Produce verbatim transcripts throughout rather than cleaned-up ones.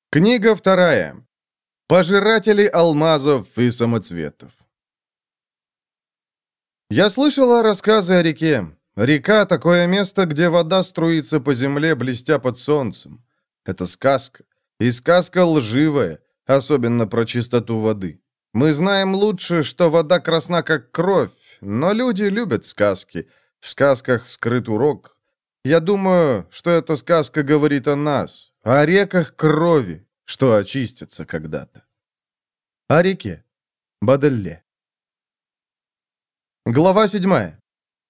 Книга вторая. Пожиратели алмазов и самоцветов. Я слышала рассказы о реке. Река — такое место, где вода струится по земле, блестя под солнцем. Это сказка. И сказка лживая, особенно про чистоту воды. Мы знаем лучше, что вода красна, как кровь, но люди любят сказки. В сказках скрыт урок. Я думаю, что эта сказка говорит о нас, о реках крови, что очистятся когда-то. О реке. Баделле. Глава седьмая.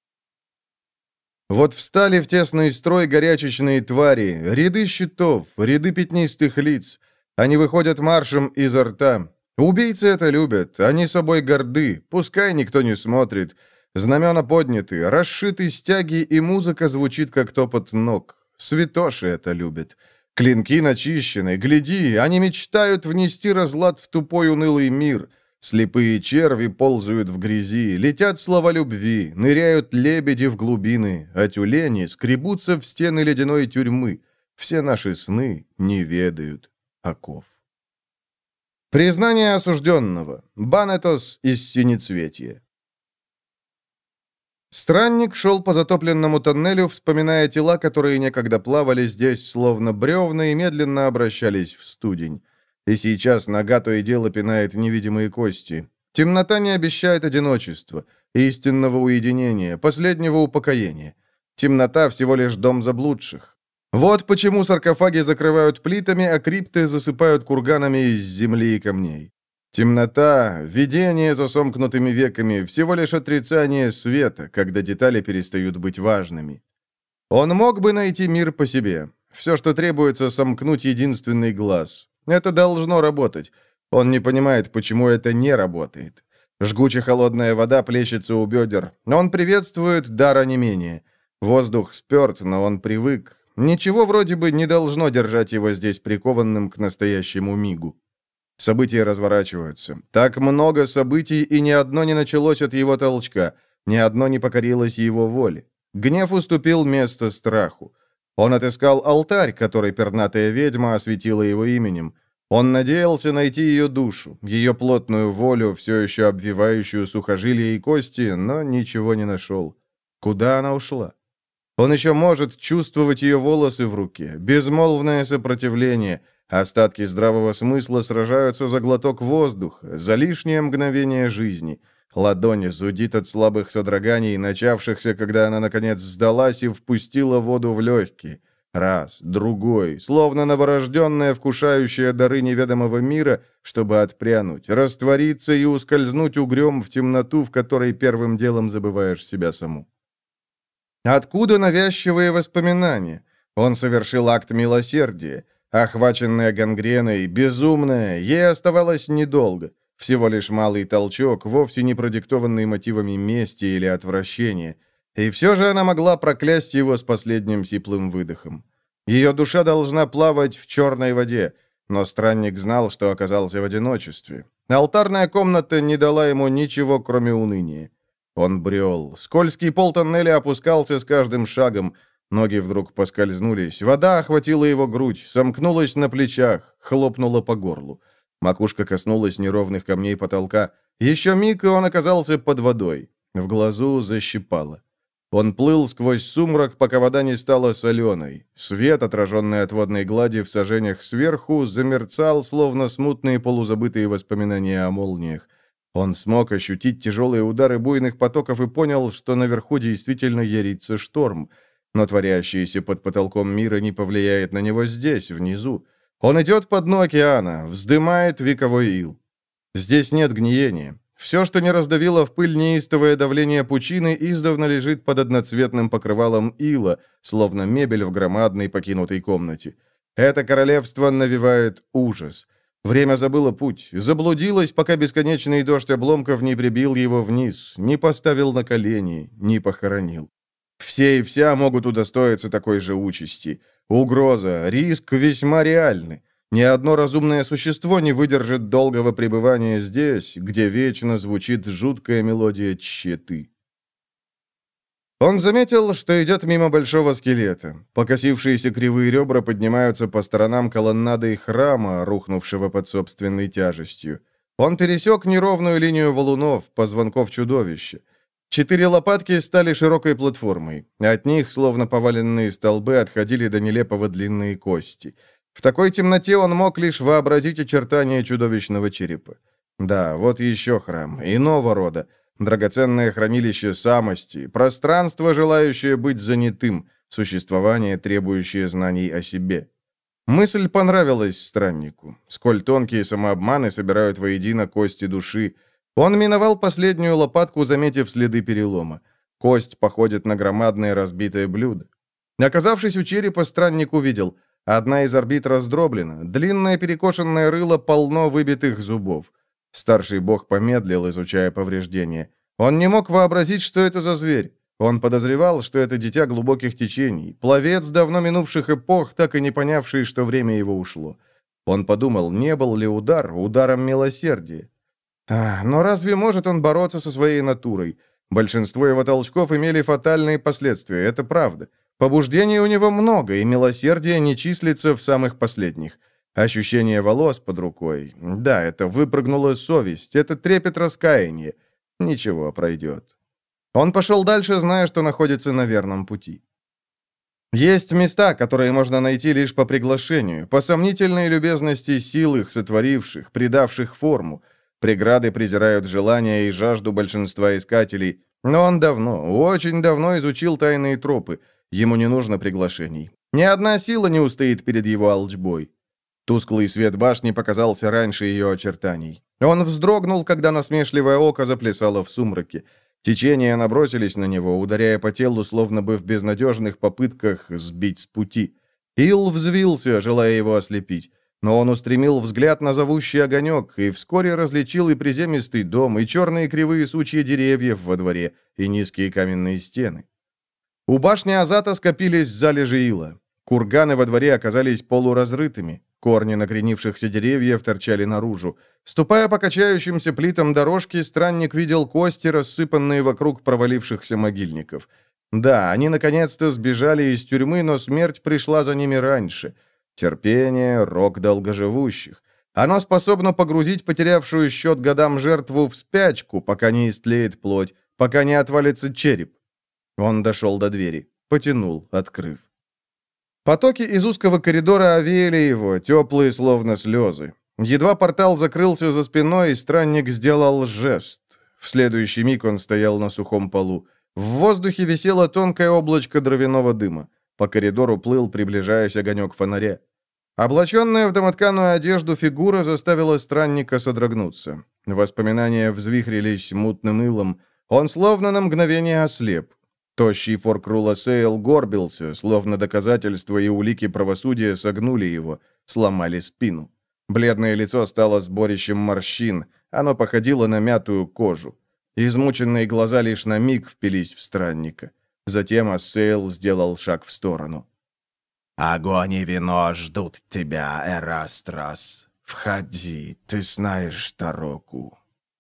Вот встали в тесный строй горячечные твари, ряды щитов, ряды пятнистых лиц. Они выходят маршем изо рта. Убийцы это любят, они собой горды, пускай никто не смотрит. Знамена подняты, расшиты стяги, и музыка звучит, как топот ног. Святоши это любят. Клинки начищены, гляди, они мечтают внести разлад в тупой унылый мир. Слепые черви ползают в грязи, летят слова любви, ныряют лебеди в глубины, а тюлени скребутся в стены ледяной тюрьмы. Все наши сны не ведают оков. Признание осужденного. Банетос из Синецветья. Странник шел по затопленному тоннелю, вспоминая тела, которые некогда плавали здесь, словно бревна, и медленно обращались в студень. И сейчас нога то и дело пинает невидимые кости. Темнота не обещает одиночества, истинного уединения, последнего упокоения. Темнота всего лишь дом заблудших. Вот почему саркофаги закрывают плитами, а крипты засыпают курганами из земли и камней. Темнота, видение за сомкнутыми веками, всего лишь отрицание света, когда детали перестают быть важными. Он мог бы найти мир по себе. Все, что требуется, сомкнуть единственный глаз. Это должно работать. Он не понимает, почему это не работает. Жгуче холодная вода плещется у бедер. Он приветствует дар онемения. Воздух сперт, но он привык. Ничего вроде бы не должно держать его здесь прикованным к настоящему мигу. События разворачиваются. Так много событий, и ни одно не началось от его толчка, ни одно не покорилось его воле. Гнев уступил место страху. Он отыскал алтарь, который пернатая ведьма осветила его именем. Он надеялся найти ее душу, ее плотную волю, все еще обвивающую сухожилия и кости, но ничего не нашел. Куда она ушла? Он еще может чувствовать ее волосы в руке, безмолвное сопротивление. Остатки здравого смысла сражаются за глоток воздуха, за лишнее мгновение жизни. Ладонь зудит от слабых содроганий, начавшихся, когда она, наконец, сдалась и впустила воду в легкие. Раз, другой, словно новорожденная, вкушающая дары неведомого мира, чтобы отпрянуть, раствориться и ускользнуть угрём в темноту, в которой первым делом забываешь себя саму. Откуда навязчивые воспоминания? Он совершил акт милосердия. Охваченная гангреной, безумная, ей оставалось недолго. Всего лишь малый толчок, вовсе не продиктованный мотивами мести или отвращения. И все же она могла проклясть его с последним сиплым выдохом. Ее душа должна плавать в черной воде, но странник знал, что оказался в одиночестве. Алтарная комната не дала ему ничего, кроме уныния. Он брел. Скользкий пол тоннеля опускался с каждым шагом. Ноги вдруг поскользнулись, вода охватила его грудь, сомкнулась на плечах, хлопнула по горлу. Макушка коснулась неровных камней потолка. Еще миг, и он оказался под водой. В глазу защипало. Он плыл сквозь сумрак, пока вода не стала соленой. Свет, отраженный от водной глади в сажениях сверху, замерцал, словно смутные полузабытые воспоминания о молниях. Он смог ощутить тяжелые удары буйных потоков и понял, что наверху действительно ярится шторм. Но творящееся под потолком мира не повлияет на него здесь, внизу. Он идет по дну океана, вздымает вековой ил. Здесь нет гниения. Все, что не раздавило в пыль неистовое давление пучины, издавна лежит под одноцветным покрывалом ила, словно мебель в громадной покинутой комнате. Это королевство навевает ужас. Время забыло путь, заблудилось, пока бесконечный дождь обломков не прибил его вниз, не поставил на колени, не похоронил. Все и вся могут удостоиться такой же участи. Угроза, риск весьма реальны. Ни одно разумное существо не выдержит долгого пребывания здесь, где вечно звучит жуткая мелодия тщеты. Он заметил, что идет мимо большого скелета. Покосившиеся кривые ребра поднимаются по сторонам колоннады храма, рухнувшего под собственной тяжестью. Он пересек неровную линию валунов, позвонков чудовища. Четыре лопатки стали широкой платформой. От них, словно поваленные столбы, отходили до нелепого длинные кости. В такой темноте он мог лишь вообразить очертания чудовищного черепа. Да, вот еще храм, иного рода. Драгоценное хранилище самости, пространство, желающее быть занятым, существование, требующее знаний о себе. Мысль понравилась страннику. Сколь тонкие самообманы собирают воедино кости души. Он миновал последнюю лопатку, заметив следы перелома. Кость походит на громадное разбитое блюдо. Оказавшись у черепа, странник увидел. Одна из орбит раздроблена, длинное перекошенное рыло полно выбитых зубов. Старший бог помедлил, изучая повреждения. Он не мог вообразить, что это за зверь. Он подозревал, что это дитя глубоких течений, пловец давно минувших эпох, так и не понявший, что время его ушло. Он подумал, не был ли удар ударом милосердия. А, но разве может он бороться со своей натурой? Большинство его толчков имели фатальные последствия, это правда. Побуждений у него много, и милосердие не числится в самых последних. Ощущение волос под рукой. Да, это выпрыгнула совесть, это трепет раскаяния. Ничего, пройдет. Он пошел дальше, зная, что находится на верном пути. Есть места, которые можно найти лишь по приглашению, по сомнительной любезности сил их сотворивших, придавших форму. Преграды презирают желания и жажду большинства искателей, но он давно, очень давно изучил тайные тропы. Ему не нужно приглашений. Ни одна сила не устоит перед его алчбой. Тусклый свет башни показался раньше ее очертаний. Он вздрогнул, когда насмешливое око заплясало в сумраке. Течения набросились на него, ударяя по телу, словно бы в безнадежных попытках сбить с пути. Ил взвился, желая его ослепить. Но он устремил взгляд на зовущий огонек, и вскоре различил и приземистый дом, и черные кривые сучья деревьев во дворе, и низкие каменные стены. У башни Азата скопились залежи ила. Курганы во дворе оказались полуразрытыми. Корни накренившихся деревьев торчали наружу. Ступая по качающимся плитам дорожки, странник видел кости, рассыпанные вокруг провалившихся могильников. Да, они наконец-то сбежали из тюрьмы, но смерть пришла за ними раньше. Терпение — рок долгоживущих. Оно способно погрузить потерявшую счет годам жертву в спячку, пока не истлеет плоть, пока не отвалится череп. Он дошел до двери, потянул, открыв. Потоки из узкого коридора овеяли его, теплые, словно слезы. Едва портал закрылся за спиной, странник сделал жест. В следующий миг он стоял на сухом полу. В воздухе висело тонкое облачко дровяного дыма. По коридору плыл, приближаясь, огонек фонаря. Облаченная в домотканую одежду фигура заставила странника содрогнуться. Воспоминания взвихрились мутным илом. Он словно на мгновение ослеп. Тощий Форкрула Сейл горбился, словно доказательства и улики правосудия согнули его, сломали спину. Бледное лицо стало сборищем морщин, оно походило на мятую кожу. Измученные глаза лишь на миг впились в странника. Затем Ассейл сделал шаг в сторону. «Огонь и вино ждут тебя, Эрастрас. Входи, ты знаешь дорогу».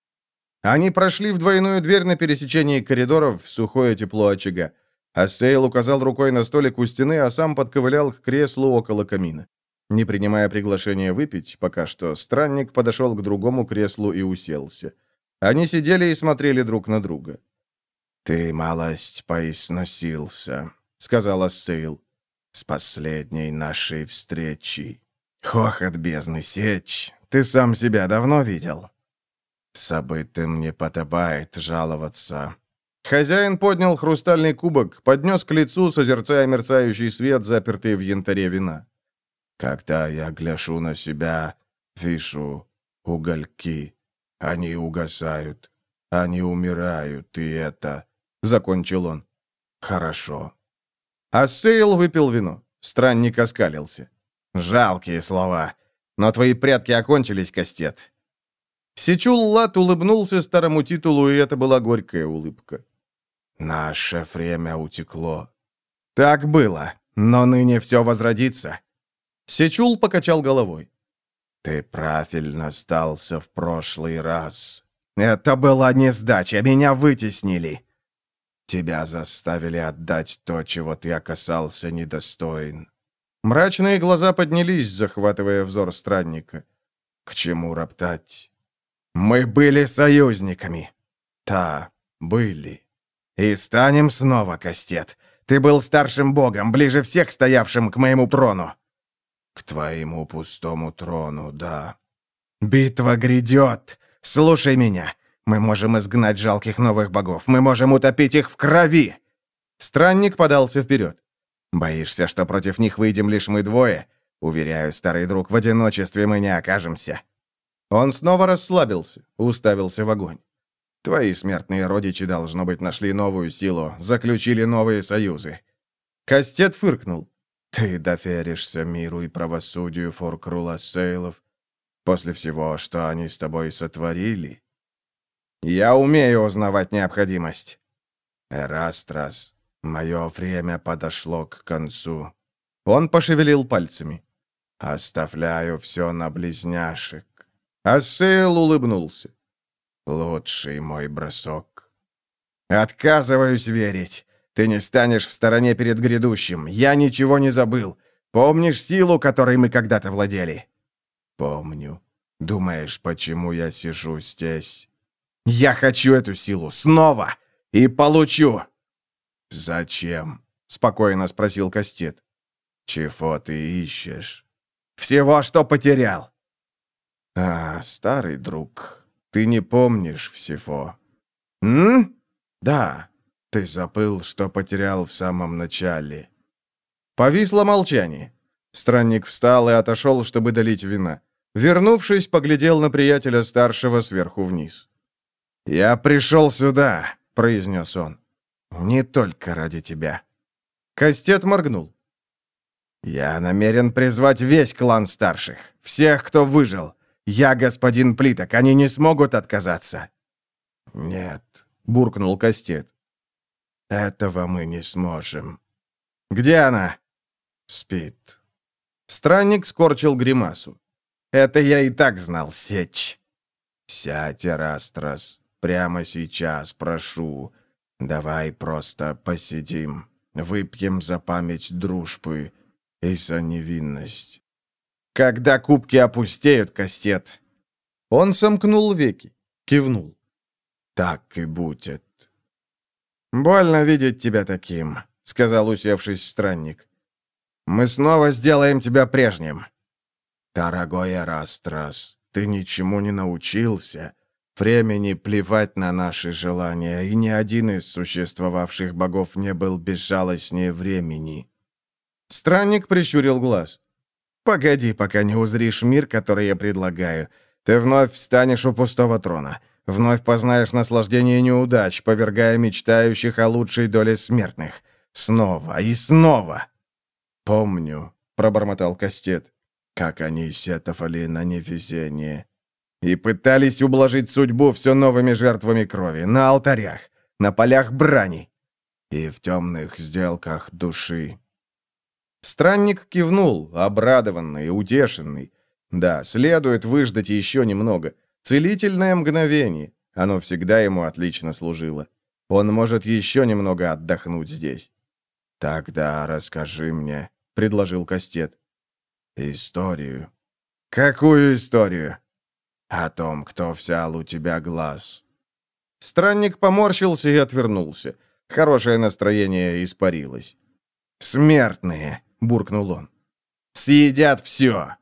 Они прошли в двойную дверь на пересечении коридоров в сухое тепло очага. Ассейл указал рукой на столик у стены, а сам подковылял к креслу около камина. Не принимая приглашения выпить, пока что, странник подошел к другому креслу и уселся. Они сидели и смотрели друг на друга. «Ты малость поизносился», — сказал Ассейл, — «с последней нашей встречи. Хохот бездны сечь. Ты сам себя давно видел?» «Забытым не подобает жаловаться». Хозяин поднял хрустальный кубок, поднес к лицу, созерцая мерцающий свет, запертый в янтаре вина. «Когда я гляжу на себя, вижу угольки. Они угасают, они умирают, и это...» — закончил он. «Хорошо». Ассейл выпил вино. Странник оскалился. «Жалкие слова. Но твои прятки окончились, Кастет». Сечул-Лат улыбнулся старому титулу, и это была горькая улыбка. «Наше время утекло». «Так было, но ныне все возродится». Сечул покачал головой. «Ты правильно сдался в прошлый раз». «Это была не сдача, меня вытеснили». Тебя заставили отдать то, чего ты оказался недостоин. Мрачные глаза поднялись, захватывая взор странника. К чему роптать? Мы были союзниками. Да, были. И станем снова, Кастет. Ты был старшим богом, ближе всех стоявшим к моему трону. К твоему пустому трону, да. Битва грядет. Слушай меня. Мы можем изгнать жалких новых богов. Мы можем утопить их в крови. Странник подался вперед. Боишься, что против них выйдем лишь мы двое? Уверяю, старый друг, в одиночестве мы не окажемся. Он снова расслабился, уставился в огонь. Твои смертные родичи, должно быть, нашли новую силу, заключили новые союзы. Кастет фыркнул. Ты доверишься миру и правосудию Форкрула Сейлов после всего, что они с тобой сотворили? Я умею узнавать необходимость. Эрастрас, мое время подошло к концу. Он пошевелил пальцами. Оставляю все на близняшек. Ассейл улыбнулся. Лучший мой бросок. Отказываюсь верить. Ты не станешь в стороне перед грядущим. Я ничего не забыл. Помнишь силу, которой мы когда-то владели? Помню. Думаешь, почему я сижу здесь? Я хочу эту силу снова. И получу. Зачем? Спокойно спросил Кастет. Чего ты ищешь? Всего, что потерял. А, старый друг, ты не помнишь всего. М? Да, ты забыл, что потерял в самом начале. Повисло молчание. Странник встал и отошел, чтобы долить вина. Вернувшись, поглядел на приятеля старшего сверху вниз. «Я пришел сюда», — произнес он. «Не только ради тебя». Кастет моргнул. «Я намерен призвать весь клан старших, всех, кто выжил. Я господин Плиток, они не смогут отказаться». «Нет», — буркнул Кастет. «Этого мы не сможем». «Где она?» «Спит». Странник скорчил гримасу. «Это я и так знал, Сечь». «Сядь, Эрастрас, прямо сейчас, прошу. Давай просто посидим, выпьем за память дружбы и за невинность». «Когда кубки опустеют, Кастет». Он сомкнул веки, кивнул. «Так и будет». «Больно видеть тебя таким», — сказал, усевшись странник. «Мы снова сделаем тебя прежним». «Дорогой Эрастрас, ты ничему не научился. Времени плевать на наши желания, и ни один из существовавших богов не был безжалостнее времени». Странник прищурил глаз. «Погоди, пока не узришь мир, который я предлагаю. Ты вновь встанешь у пустого трона. Вновь познаешь наслаждение неудач, повергая мечтающих о лучшей доле смертных. Снова и снова». «Помню», — пробормотал Кастет, «как они сетовали на невезение и пытались ублажить судьбу все новыми жертвами крови, на алтарях, на полях брани и в темных сделках души». Странник кивнул, обрадованный, утешенный. Да, следует выждать еще немного. Целительное мгновение. Оно всегда ему отлично служило. Он может еще немного отдохнуть здесь. «Тогда расскажи мне», — предложил Кастет. «Историю». «Какую историю?» «О том, кто взял у тебя глаз». Странник поморщился и отвернулся. Хорошее настроение испарилось. «Смертные», — буркнул он. «Съедят все».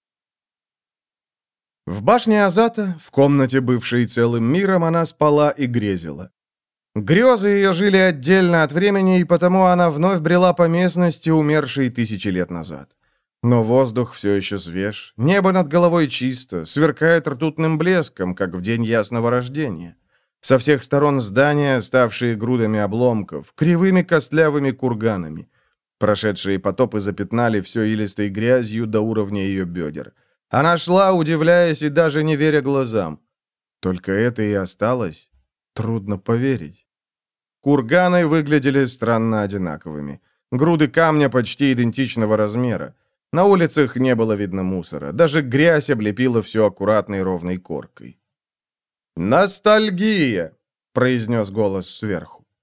В башне Азата, в комнате, бывшей целым миром, она спала и грезила. Грезы ее жили отдельно от времени, и потому она вновь брела по местности, умершей тысячи лет назад. Но воздух все еще свеж, небо над головой чисто, сверкает ртутным блеском, как в день ясного рождения. Со всех сторон здания, ставшие грудами обломков, кривыми костлявыми курганами. Прошедшие потопы запятнали все илистой грязью до уровня ее бедер. Она шла, удивляясь и даже не веря глазам. Только это и осталось. Трудно поверить. Курганы выглядели странно одинаковыми. Груды камня почти идентичного размера. На улицах не было видно мусора. Даже грязь облепила все аккуратной ровной коркой. «Ностальгия!» — произнес голос сверху.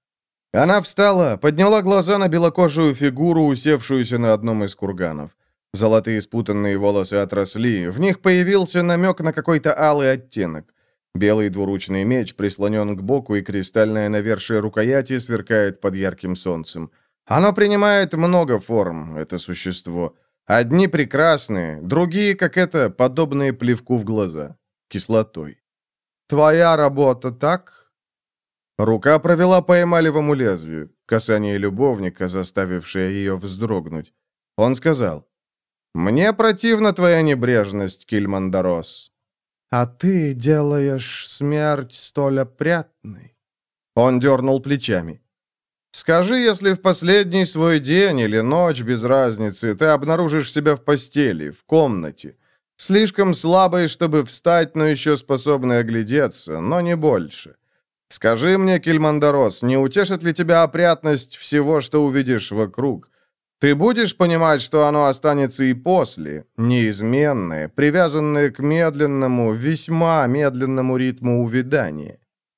Она встала, подняла глаза на белокожую фигуру, усевшуюся на одном из курганов. Золотые спутанные волосы отросли, в них появился намек на какой-то алый оттенок. Белый двуручный меч прислонен к боку, и кристальное навершие рукояти сверкает под ярким солнцем. Оно принимает много форм, это существо. Одни прекрасные, другие, как это, подобные плевку в глаза. Кислотой. «Твоя работа, так?» Рука провела по эмалевому лезвию, касание любовника, заставившее ее вздрогнуть. Он сказал: «Мне противна твоя небрежность, Кильмандарос». «А ты делаешь смерть столь опрятной». Он дернул плечами. «Скажи, если в последний свой день или ночь, без разницы, ты обнаружишь себя в постели, в комнате, слишком слабой, чтобы встать, но еще способной оглядеться, но не больше. Скажи мне, Кильмандарос, не утешит ли тебя опрятность всего, что увидишь вокруг? Ты будешь понимать, что оно останется и после, неизменное, привязанное к медленному, весьма медленному ритму увядания?»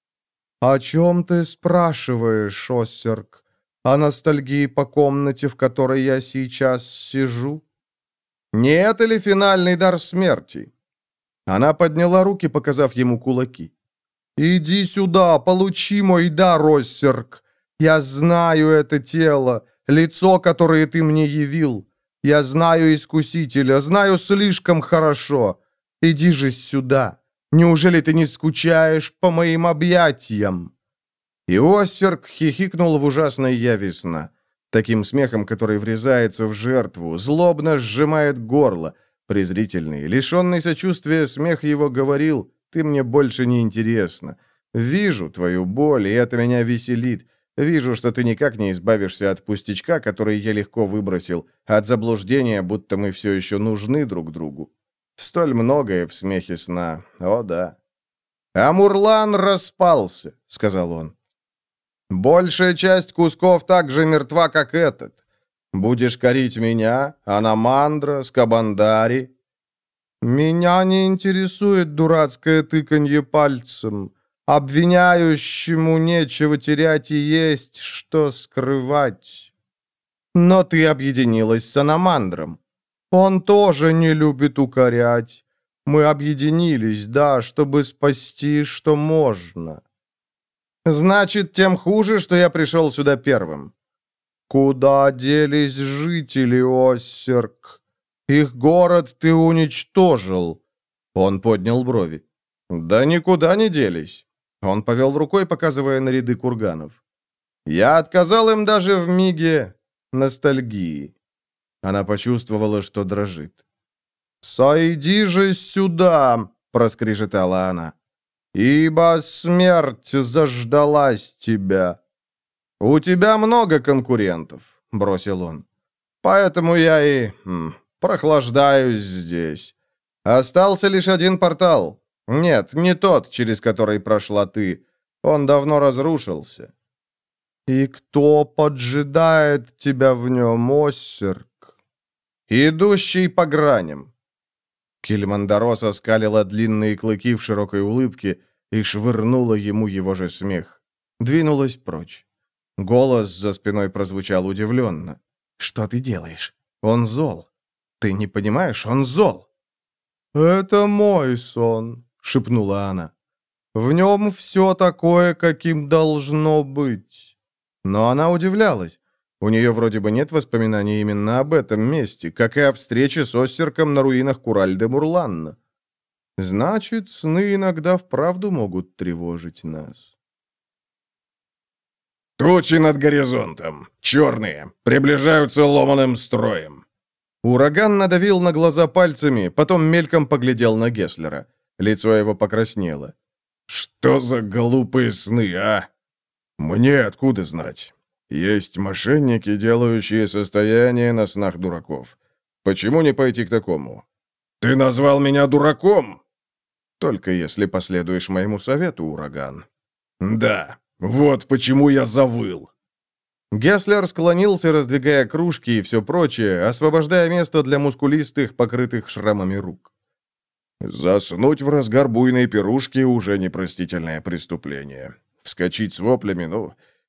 «О чем ты спрашиваешь, Оссерк? О ностальгии по комнате, в которой я сейчас сижу?» «Не это ли финальный дар смерти?» Она подняла руки, показав ему кулаки. «Иди сюда, получи мой дар, Оссерк. Я знаю это тело, лицо, которое ты мне явил. Я знаю Искусителя, знаю слишком хорошо. Иди же сюда. Неужели ты не скучаешь по моим объятиям?» И Оссерк хихикнул в ужасной яве сна. Таким смехом, который врезается в жертву, злобно сжимает горло. Презрительный, лишенный сочувствия смех его говорил: «Ты мне больше не интересна. Вижу твою боль, и это меня веселит. Вижу, что ты никак не избавишься от пустячка, который я легко выбросил, от заблуждения, будто мы все еще нужны друг другу. Столь многое в смехе сна, о да». «А Мурлан распался», — сказал он. «Большая часть кусков так же мертва, как этот. Будешь корить меня, Анамандра, Скабандари?» «Меня не интересует дурацкое тыканье пальцем. Обвиняющему нечего терять и есть что скрывать». «Но ты объединилась с Анамандром». «Он тоже не любит укорять. Мы объединились, да, чтобы спасти, что можно». «Значит, тем хуже, что я пришел сюда первым». «Куда делись жители, Оссерк? Их город ты уничтожил». Он поднял брови. «Да никуда не делись». Он повел рукой, показывая на ряды курганов. «Я отказал им даже в миге ностальгии». Она почувствовала, что дрожит. «Сойди же сюда!» — проскрежетала она. «Ибо смерть заждалась тебя». «У тебя много конкурентов», — бросил он. «Поэтому я и м, прохлаждаюсь здесь. Остался лишь один портал. Нет, не тот, через который прошла ты. Он давно разрушился». «И кто поджидает тебя в нем, Оссерк?» «Идущий по граням». Кильмандарос оскалила длинные клыки в широкой улыбке и швырнула ему его же смех. Двинулась прочь. Голос за спиной прозвучал удивленно. «Что ты делаешь? Он зол. Ты не понимаешь, он зол». «Это мой сон», — шепнула она. «В нем все такое, каким должно быть». Но она удивлялась. У нее вроде бы нет воспоминаний именно об этом месте, как и о встрече с Оссерком на руинах Кураль-де-Мурланна. Значит, сны иногда вправду могут тревожить нас. Тучи над горизонтом, черные, приближаются ломаным строем. Ураган надавил на глаза пальцами, потом мельком поглядел на Гесслера. Лицо его покраснело. «Что за глупые сны, а?» «Мне откуда знать? Есть мошенники, делающие состояние на снах дураков. Почему не пойти к такому?» «Ты назвал меня дураком?» «Только если последуешь моему совету, ураган». «Да, вот почему я завыл». Гесслер склонился, раздвигая кружки и все прочее, освобождая место для мускулистых, покрытых шрамами рук. «Заснуть в разгар буйной пирушки уже непростительное преступление. Вскочить с воплями, ну,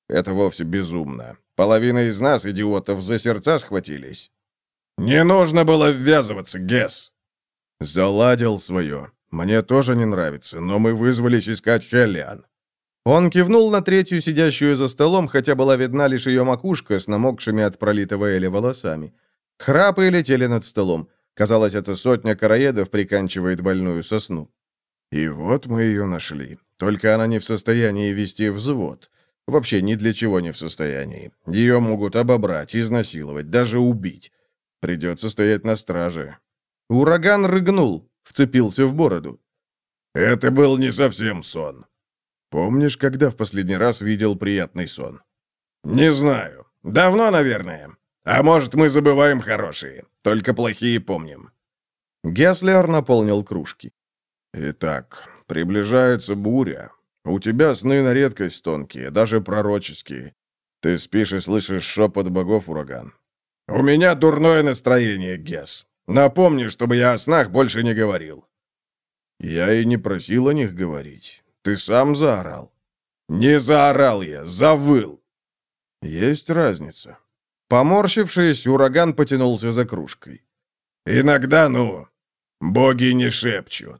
Это вовсе безумно. Половина из нас, идиотов, за сердца схватились. Не нужно было ввязываться, Гесс. Заладил свое. Мне тоже не нравится, но мы вызвались искать Хеллиан. Он кивнул на третью, сидящую за столом, хотя была видна лишь ее макушка с намокшими от пролитого эля волосами. Храпы летели над столом. Казалось, эта сотня короедов приканчивает больную сосну. И вот мы ее нашли. Только она не в состоянии вести взвод. Вообще ни для чего не в состоянии. Ее могут обобрать, изнасиловать, даже убить. Придется стоять на страже. Ураган рыгнул, вцепился в бороду. Это был не совсем сон. Помнишь, когда в последний раз видел приятный сон? Не знаю. Давно, наверное. А может, мы забываем хорошие, только плохие помним. Гесслер наполнил кружки. Итак, приближается буря. У тебя сны на редкость тонкие, даже пророческие. Ты спишь и слышишь шепот богов, ураган. У меня дурное настроение, Гесс. Напомни, чтобы я о снах больше не говорил. Я и не просил о них говорить. Ты сам заорал. Не заорал я, завыл. Есть разница. Поморщившись, ураган потянулся за кружкой. Иногда, ну, боги не шепчут.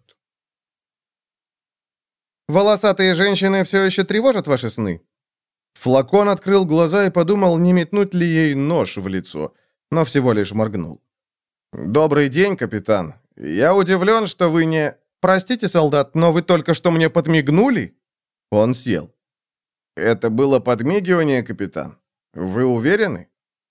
Волосатые женщины все еще тревожат ваши сны? Флакон открыл глаза и подумал, не метнуть ли ей нож в лицо, но всего лишь моргнул. «Добрый день, капитан. Я удивлен, что вы не... Простите, солдат, но вы только что мне подмигнули?» Он сел. «Это было подмигивание, капитан? Вы уверены?»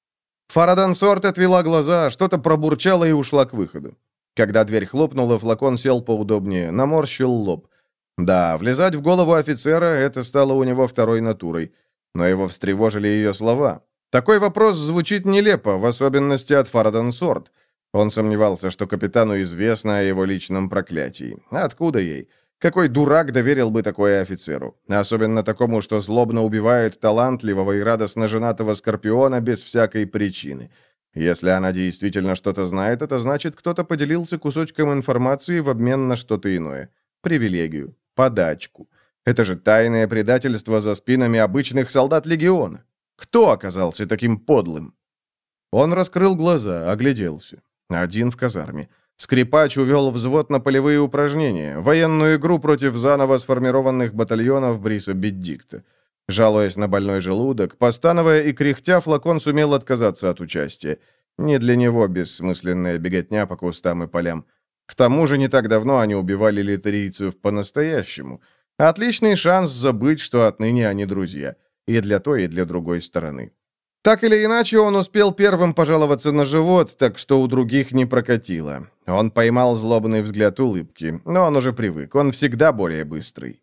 Фарадансорт отвела глаза, что-то пробурчала и ушла к выходу. Когда дверь хлопнула, флакон сел поудобнее, наморщил лоб. Да, влезать в голову офицера — это стало у него второй натурой. Но его встревожили ее слова. Такой вопрос звучит нелепо, в особенности от Фарадансорт. Он сомневался, что капитану известно о его личном проклятии. Откуда ей? Какой дурак доверил бы такое офицеру? Особенно такому, что злобно убивает талантливого и радостно женатого Скорпиона без всякой причины. Если она действительно что-то знает, это значит, кто-то поделился кусочком информации в обмен на что-то иное. Привилегию. Подачку. Это же тайное предательство за спинами обычных солдат легиона. Кто оказался таким подлым? Он раскрыл глаза, огляделся. Один в казарме. Скрипач увел взвод на полевые упражнения, военную игру против заново сформированных батальонов Бриса Беддикта. Жалуясь на больной желудок, постановая и кряхтя, флакон сумел отказаться от участия. Не для него бессмысленная беготня по кустам и полям. К тому же не так давно они убивали литерийцев по-настоящему. Отличный шанс забыть, что отныне они друзья. И для той, и для другой стороны. Так или иначе, он успел первым пожаловаться на живот, так что у других не прокатило. Он поймал злобный взгляд улыбки, но он уже привык, он всегда более быстрый.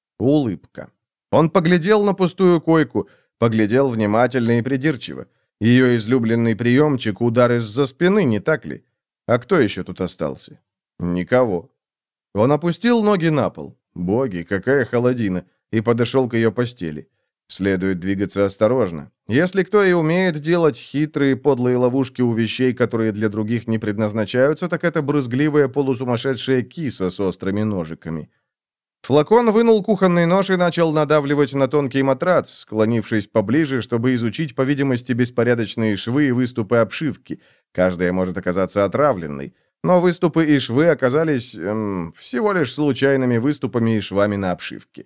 Улыбка. Он поглядел на пустую койку, поглядел внимательно и придирчиво. Ее излюбленный приемчик — удар из-за спины, не так ли? А кто еще тут остался? Никого. Он опустил ноги на пол. Боги, какая холодина! И подошел к ее постели. Следует двигаться осторожно. Если кто и умеет делать хитрые, подлые ловушки у вещей, которые для других не предназначаются, так это брызгливая полусумасшедшая киса с острыми ножиками. Флакон вынул кухонный нож и начал надавливать на тонкий матрац, склонившись поближе, чтобы изучить, по видимости, беспорядочные швы и выступы обшивки. Каждая может оказаться отравленной. Но выступы и швы оказались эм, всего лишь случайными выступами и швами на обшивке.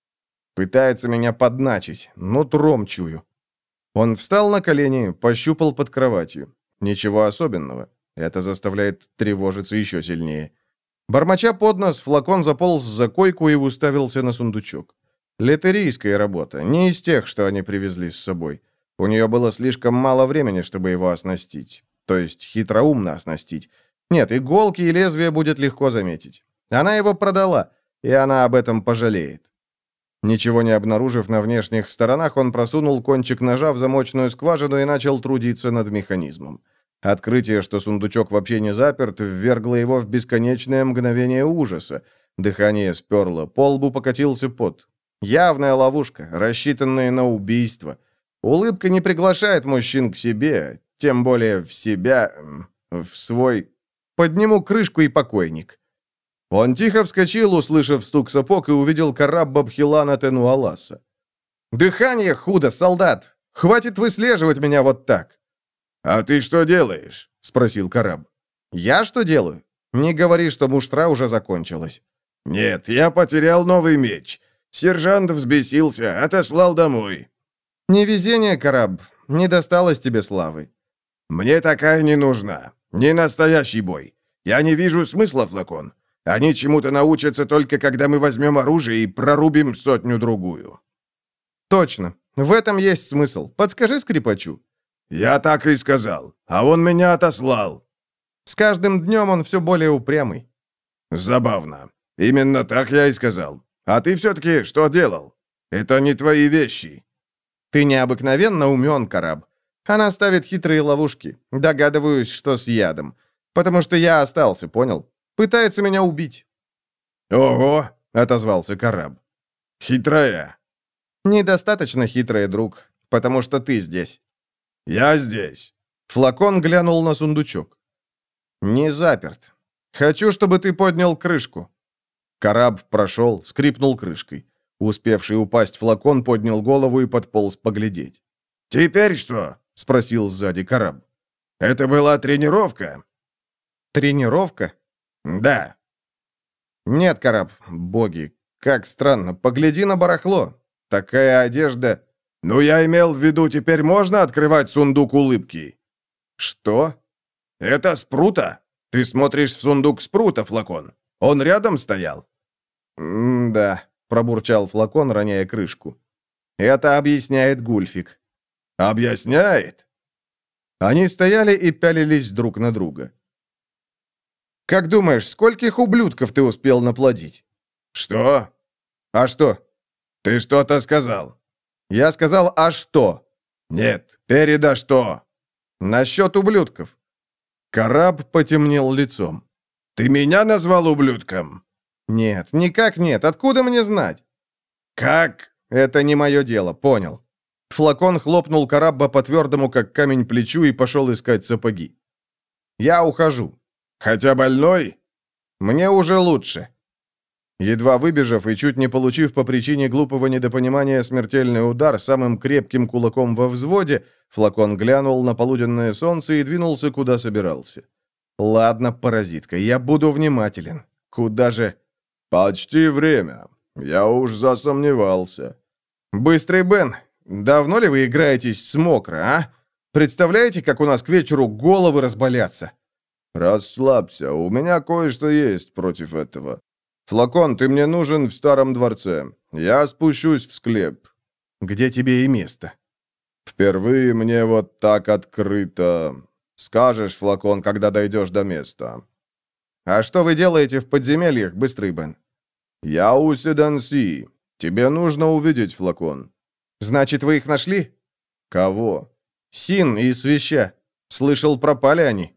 Пытается меня подначить, нутром чую. Он встал на колени, пощупал под кроватью. Ничего особенного. Это заставляет тревожиться еще сильнее. Бормоча под нос, флакон заполз за койку и уставился на сундучок. Литерийская работа, не из тех, что они привезли с собой. У нее было слишком мало времени, чтобы его оснастить. То есть хитроумно оснастить. Нет, иголки и лезвия будет легко заметить. Она его продала, и она об этом пожалеет. Ничего не обнаружив на внешних сторонах, он просунул кончик ножа в замочную скважину и начал трудиться над механизмом. Открытие, что сундучок вообще не заперт, ввергло его в бесконечное мгновение ужаса. Дыхание сперло, по лбу покатился пот. Явная ловушка, рассчитанная на убийство. Улыбка не приглашает мужчин к себе, тем более в себя, в свой... Подниму крышку и покойник. Он тихо вскочил, услышав стук сапог, и увидел Карабба Бхилана Тенуаласа. Дыхание худо, солдат! Хватит выслеживать меня вот так!» «А ты что делаешь?» — спросил Караб. «Я что делаю? Не говори, что муштра уже закончилась». «Нет, я потерял новый меч. Сержант взбесился, отослал домой». «Невезение, Караб. Не досталось тебе славы». «Мне такая не нужна. Не настоящий бой. Я не вижу смысла, Флакон. Они чему-то научатся только когда мы возьмем оружие и прорубим сотню-другую». «Точно. В этом есть смысл. Подскажи скрипачу». «Я так и сказал. А он меня отослал». «С каждым днем он все более упрямый». «Забавно. Именно так я и сказал. А ты все-таки что делал? Это не твои вещи». «Ты необыкновенно умен, Караб. Она ставит хитрые ловушки. Догадываюсь, что с ядом. Потому что я остался, понял? Пытается меня убить». «Ого!» — отозвался Караб. «Хитрая». «Недостаточно хитрая, друг, потому что ты здесь». «Я здесь». Флакон глянул на сундучок. «Не заперт. Хочу, чтобы ты поднял крышку». Караб прошел, скрипнул крышкой. Успевший упасть флакон поднял голову и подполз поглядеть. «Теперь что?» — спросил сзади Караб. «Это была тренировка?» «Тренировка?» «Да». «Нет, Караб, боги, как странно. Погляди на барахло. Такая одежда...» «Ну, я имел в виду, теперь можно открывать сундук улыбки?» «Что?» «Это спрута. Ты смотришь в сундук спрута, Флакон. Он рядом стоял?» «М-да», — пробурчал Флакон, роняя крышку. «Это объясняет Гульфик». «Объясняет?» Они стояли и пялились друг на друга. «Как думаешь, скольких ублюдков ты успел наплодить?» «Что?» «А что?» «Ты что-то сказал». «Я сказал, а что?» «Нет, переда что?» «Насчет ублюдков». Караб потемнел лицом. «Ты меня назвал ублюдком?» «Нет, никак нет. Откуда мне знать?» «Как?» «Это не мое дело, понял». Флакон хлопнул Карабба по твердому, как камень, плечу и пошел искать сапоги. «Я ухожу». «Хотя больной?» «Мне уже лучше». Едва выбежав и чуть не получив по причине глупого недопонимания смертельный удар самым крепким кулаком во взводе, Флакон глянул на полуденное солнце и двинулся, куда собирался. «Ладно, паразитка, я буду внимателен. Куда же...» «Почти время. Я уж засомневался». «Быстрый Бен, давно ли вы играетесь с мокро, а? Представляете, как у нас к вечеру головы разболятся?» «Расслабься, у меня кое-что есть против этого. Флакон, ты мне нужен в старом дворце. Я спущусь в склеп». «Где тебе и место?» «Впервые мне вот так открыто. Скажешь, Флакон, когда дойдешь до места». «А что вы делаете в подземельях, Быстрый Бен?» «Я у Седанси. Тебе нужно увидеть, Флакон». «Значит, вы их нашли?» «Кого?» «Син и Свища. Слышал, пропали они».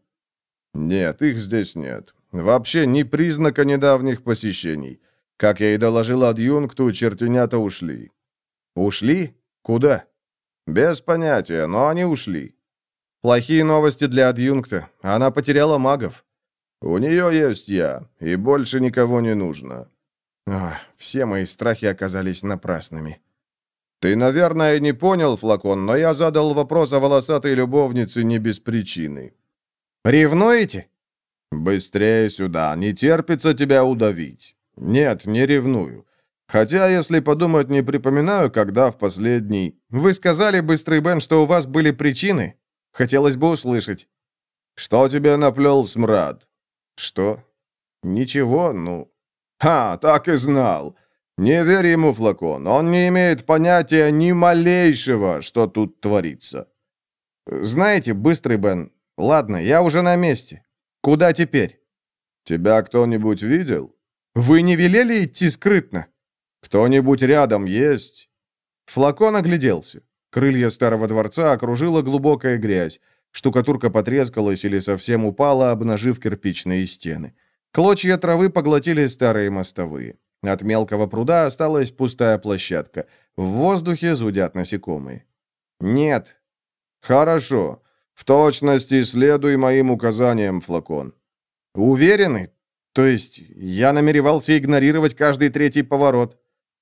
«Нет, их здесь нет. Вообще ни признака недавних посещений. Как я и доложил адъюнкту, чертенята ушли». «Ушли? Куда?» «Без понятия, но они ушли». «Плохие новости для адъюнкта. Она потеряла магов». «У нее есть я, и больше никого не нужно». Ох, все мои страхи оказались напрасными. «Ты, наверное, не понял, Флакон, но я задал вопрос о волосатой любовнице не без причины». «Ревнуете?» «Быстрее сюда, не терпится тебя удавить». «Нет, не ревную. Хотя, если подумать, не припоминаю, когда в последний...» «Вы сказали, Быстрый Бен, что у вас были причины? Хотелось бы услышать». «Что тебе наплел смрад?» «Что?» «Ничего, ну...» «Ха, так и знал. Не верь ему, Флакон, он не имеет понятия ни малейшего, что тут творится». «Знаете, Быстрый Бен, ладно, я уже на месте. Куда теперь?» «Тебя кто-нибудь видел?» «Вы не велели идти скрытно?» «Кто-нибудь рядом есть?» Флакон огляделся. Крылья старого дворца окружила глубокая грязь. Штукатурка потрескалась или совсем упала, обнажив кирпичные стены. Клочья травы поглотили старые мостовые. От мелкого пруда осталась пустая площадка. В воздухе зудят насекомые. «Нет». «Хорошо. В точности следуй моим указаниям, Флакон». «Уверены? То есть я намеревался игнорировать каждый третий поворот?»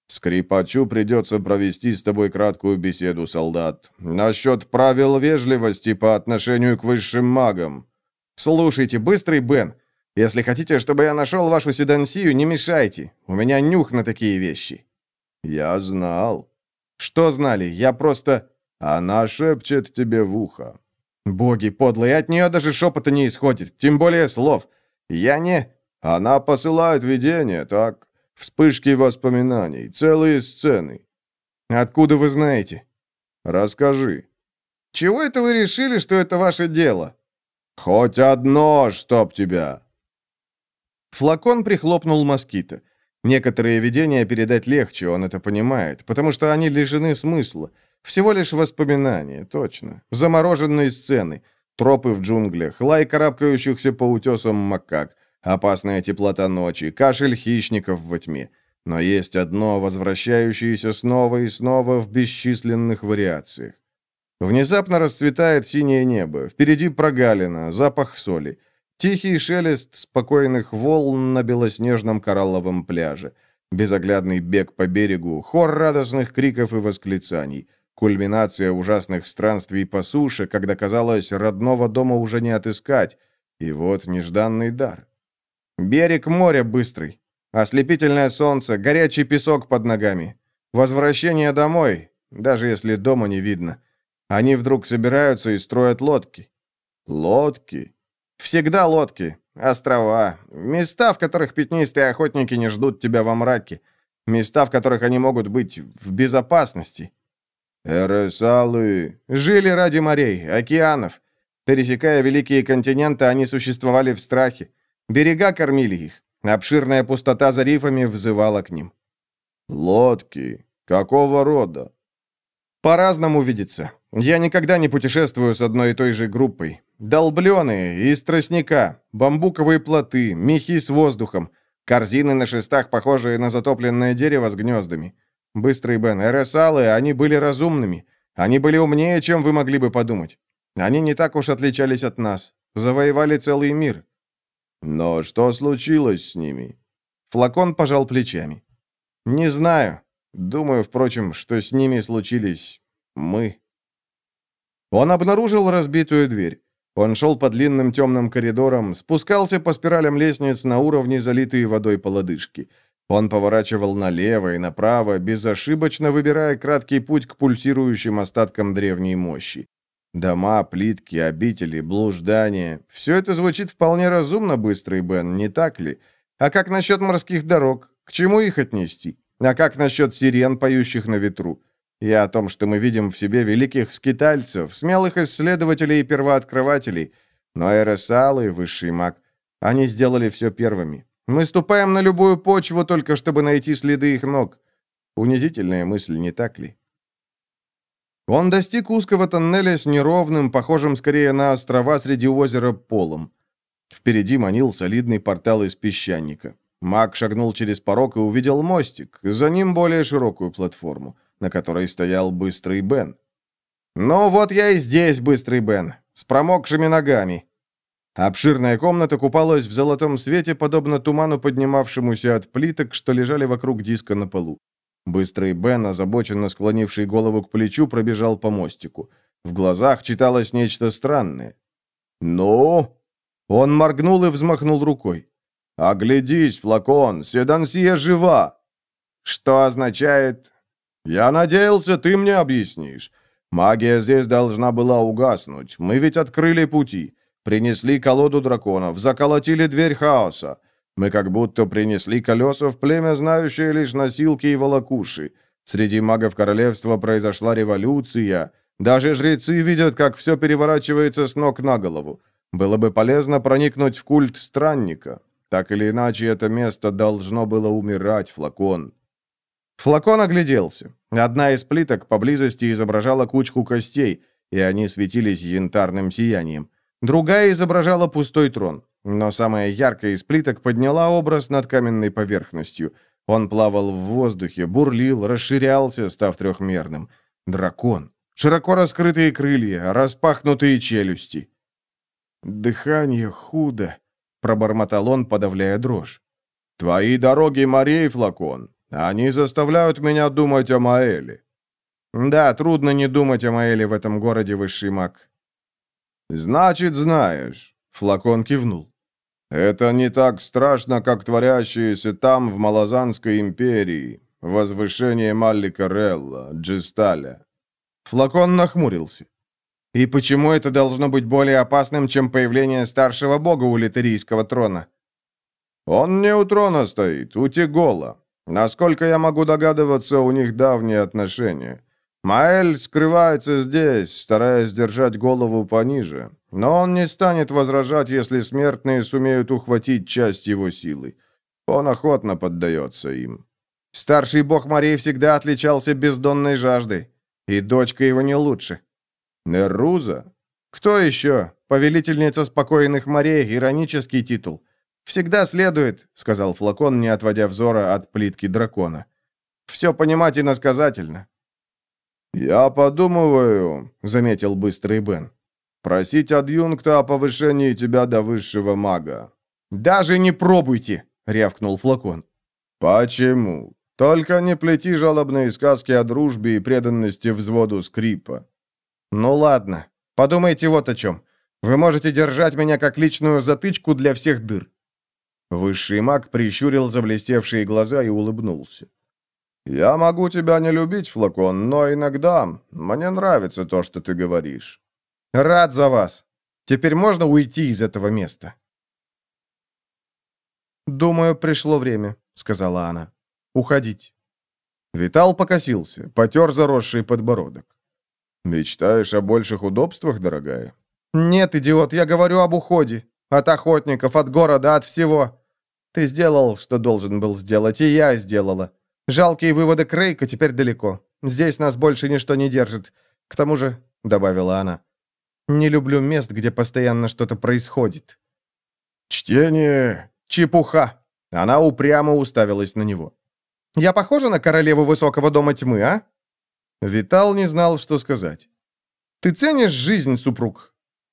«Скрипачу придется провести с тобой краткую беседу, солдат, насчет правил вежливости по отношению к высшим магам». «Слушайте, быстрый Бен, если хотите, чтобы я нашел вашу седансию, не мешайте. У меня нюх на такие вещи». «Я знал». «Что знали? Я просто...» «Она шепчет тебе в ухо». «Боги подлые, от нее даже шепота не исходит, тем более слов. Я не...» «Она посылает видения, так? Вспышки воспоминаний, целые сцены». «Откуда вы знаете?» «Расскажи». «Чего это вы решили, что это ваше дело?» «Хоть одно, чтоб тебя!» Флакон прихлопнул москито. Некоторые видения передать легче, он это понимает, потому что они лишены смысла. Всего лишь воспоминания, точно. Замороженные сцены, тропы в джунглях, лай карабкающихся по утесам макак, опасная теплота ночи, кашель хищников во тьме. Но есть одно, возвращающееся снова и снова в бесчисленных вариациях. Внезапно расцветает синее небо, впереди прогалина, запах соли. Тихий шелест спокойных волн на белоснежном коралловом пляже. Безоглядный бег по берегу, хор радостных криков и восклицаний. Кульминация ужасных странствий по суше, когда, казалось, родного дома уже не отыскать. И вот нежданный дар. Берег моря быстрый. Ослепительное солнце, горячий песок под ногами. Возвращение домой, даже если дома не видно. Они вдруг собираются и строят лодки. Лодки? Всегда лодки. Острова. Места, в которых пятнистые охотники не ждут тебя во мраке. Места, в которых они могут быть в безопасности. Эресалы жили ради морей, океанов. Пересекая великие континенты, они существовали в страхе. Берега кормили их. Обширная пустота за рифами взывала к ним. Лодки? Какого рода? По-разному видится. Я никогда не путешествую с одной и той же группой. Долбленые, из тростника, бамбуковые плоты, мехи с воздухом, корзины на шестах, похожие на затопленное дерево с гнездами. Быстрый Бен, эресалы, они были разумными. Они были умнее, чем вы могли бы подумать. Они не так уж отличались от нас. Завоевали целый мир. Но что случилось с ними? Флакон пожал плечами. Не знаю. Думаю, впрочем, что с ними случились мы. Он обнаружил разбитую дверь. Он шел по длинным темным коридорам, спускался по спиралям лестниц на уровне, залитые водой по лодыжке. Он поворачивал налево и направо, безошибочно выбирая краткий путь к пульсирующим остаткам древней мощи. Дома, плитки, обители, блуждания — все это звучит вполне разумно, быстрый Бен, не так ли? А как насчет морских дорог? К чему их отнести? А как насчет сирен, поющих на ветру? И о том, что мы видим в себе великих скитальцев, смелых исследователей и первооткрывателей. Но эресалы, высший маг, они сделали все первыми. Мы ступаем на любую почву, только чтобы найти следы их ног. Унизительная мысль, не так ли? Он достиг узкого тоннеля с неровным, похожим скорее на острова среди озера, полом. Впереди манил солидный портал из песчаника. Маг шагнул через порог и увидел мостик, за ним более широкую платформу, на которой стоял быстрый Бен. «Ну вот я и здесь, быстрый Бен, с промокшими ногами». Обширная комната купалась в золотом свете, подобно туману, поднимавшемуся от плиток, что лежали вокруг диска на полу. Быстрый Бен, озабоченно склонивший голову к плечу, пробежал по мостику. В глазах читалось нечто странное. «Ну?» Он моргнул и взмахнул рукой. «Оглядись, Флакон, Седансия жива!» «Что означает...» «Я надеялся, ты мне объяснишь. Магия здесь должна была угаснуть. Мы ведь открыли пути. Принесли колоду драконов, заколотили дверь хаоса. Мы как будто принесли колеса в племя, знающее лишь носилки и волокуши. Среди магов королевства произошла революция. Даже жрецы видят, как все переворачивается с ног на голову. Было бы полезно проникнуть в культ странника. Так или иначе, это место должно было умирать, Флакон». Флакон огляделся. Одна из плиток поблизости изображала кучку костей, и они светились янтарным сиянием. Другая изображала пустой трон, но самая яркая из плиток подняла образ над каменной поверхностью. Он плавал в воздухе, бурлил, расширялся, став трехмерным. Дракон. Широко раскрытые крылья, распахнутые челюсти. «Дыхание худо», — пробормотал он, подавляя дрожь. «Твои дороги морей, Флакон. Они заставляют меня думать о Маэле». «Да, трудно не думать о Маэле в этом городе, высший маг». «Значит, знаешь», — Флакон кивнул. «Это не так страшно, как творящееся там, в Малазанской империи, возвышение Маллика Релла, Джисталя». Флакон нахмурился. «И почему это должно быть более опасным, чем появление старшего бога у литерийского трона?» «Он не у трона стоит, у Тигола. Насколько я могу догадываться, у них давние отношения. Маэль скрывается здесь, стараясь держать голову пониже, но он не станет возражать, если смертные сумеют ухватить часть его силы. Он охотно поддается им. Старший бог морей всегда отличался бездонной жаждой, и дочка его не лучше. Нерруза? Кто еще? Повелительница спокойных морей, иронический титул. «Всегда следует», — сказал Флакон, не отводя взора от плитки дракона. «Все понимать иносказательно». «Я подумываю», — заметил быстрый Бен, «просить адъюнкта о повышении тебя до высшего мага». «Даже не пробуйте», — рявкнул Флакон. «Почему? Только не плети жалобные сказки о дружбе и преданности взводу скрипа». «Ну ладно, подумайте вот о чем. Вы можете держать меня как личную затычку для всех дыр». Высший маг прищурил заблестевшие глаза и улыбнулся. «Я могу тебя не любить, Флакон, но иногда мне нравится то, что ты говоришь». «Рад за вас. Теперь можно уйти из этого места?» «Думаю, пришло время», — сказала она. «Уходить». Витал покосился, потер заросший подбородок. «Мечтаешь о больших удобствах, дорогая?» «Нет, идиот, я говорю об уходе. От охотников, от города, от всего. Ты сделал, что должен был сделать, и я сделала. Жалкие выводы Крейка теперь далеко. Здесь нас больше ничто не держит. К тому же, — добавила она, — не люблю мест, где постоянно что-то происходит». «Чтение...» «Чепуха!» Она упрямо уставилась на него. «Я похожа на королеву высокого дома тьмы, а?» Витал не знал, что сказать. «Ты ценишь жизнь, супруг?»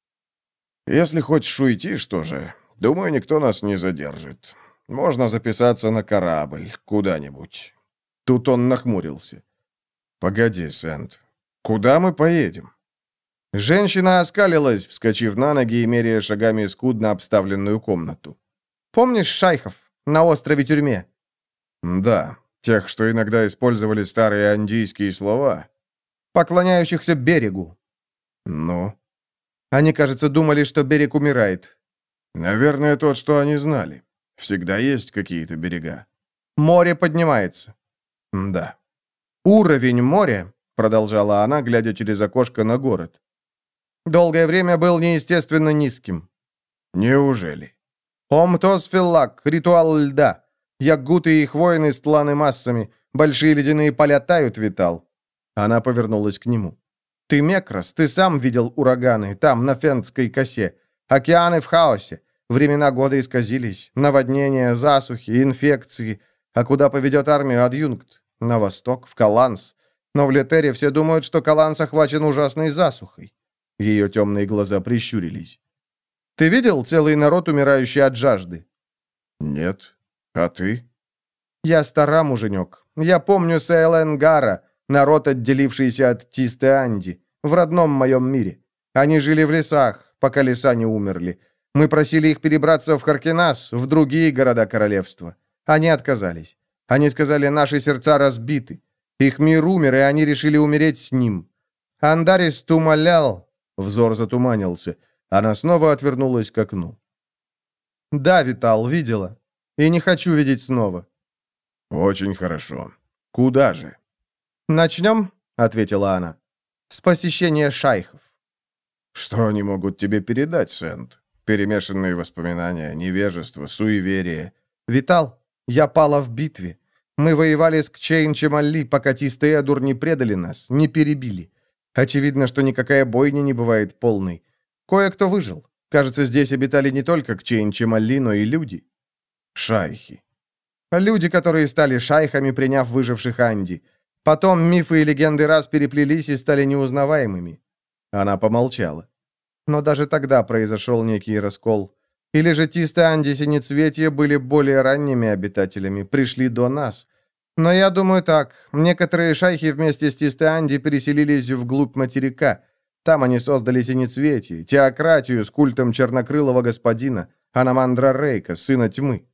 «Если хочешь уйти, что же, думаю, никто нас не задержит. Можно записаться на корабль куда-нибудь». Тут он нахмурился. «Погоди, Сент, куда мы поедем?» Женщина оскалилась, вскочив на ноги и меряя шагами скудно обставленную комнату. «Помнишь шайхов на острове-тюрьме?» «Да, тех, что иногда использовали старые андийские слова». «Поклоняющихся берегу». «Ну?» «Они, кажется, думали, что берег умирает». «Наверное, тот, что они знали. Всегда есть какие-то берега». «Море поднимается». «Да». «Уровень моря», — продолжала она, глядя через окошко на город, «долгое время был неестественно низким». «Неужели?» «Омтос-филлак, ритуал льда. Ягуты и их воины стланы массами. Большие ледяные поля тают, Витал». Она повернулась к нему. «Ты Мекрос, ты сам видел ураганы, там, на Фендской косе. Океаны в хаосе. Времена года исказились. Наводнения, засухи, инфекции. А куда поведет армию адъюнкт? На восток, в Каланс. Но в Летере все думают, что Каланс охвачен ужасной засухой». Ее темные глаза прищурились. «Ты видел целый народ, умирающий от жажды?» «Нет. А ты?» «Я стара, муженек. Я помню Сейленгара, народ, отделившийся от Тисте-Анди, в родном моем мире. Они жили в лесах, пока леса не умерли. Мы просили их перебраться в Харкинас, в другие города королевства. Они отказались. Они сказали, наши сердца разбиты. Их мир умер, и они решили умереть с ним. Андарис умолял...» Взор затуманился. Она снова отвернулась к окну. «Да, Витал, видела. И не хочу видеть снова». «Очень хорошо. Куда же?» «Начнем?» — ответила она. «С посещения шайхов». «Что они могут тебе передать, Сент? Перемешанные воспоминания, невежество, суеверие». «Витал, я пала в битве. Мы воевали с Кчейн-Чемалли, пока Тисты и Адур не предали нас, не перебили. Очевидно, что никакая бойня не бывает полной. Кое-кто выжил. Кажется, здесь обитали не только Кчейн-Чемалли, но и люди». «Шайхи». «Люди, которые стали шайхами, приняв выживших Анди. Потом мифы и легенды раз переплелись и стали неузнаваемыми». Она помолчала. «Но даже тогда произошел некий раскол. Или же Тисты Анди Синецветья были более ранними обитателями, пришли до нас. Но я думаю так. Некоторые шайхи вместе с Тистеанди переселились вглубь материка. Там они создали Синицвети, теократию с культом чернокрылого господина, Анамандра Рейка, сына тьмы.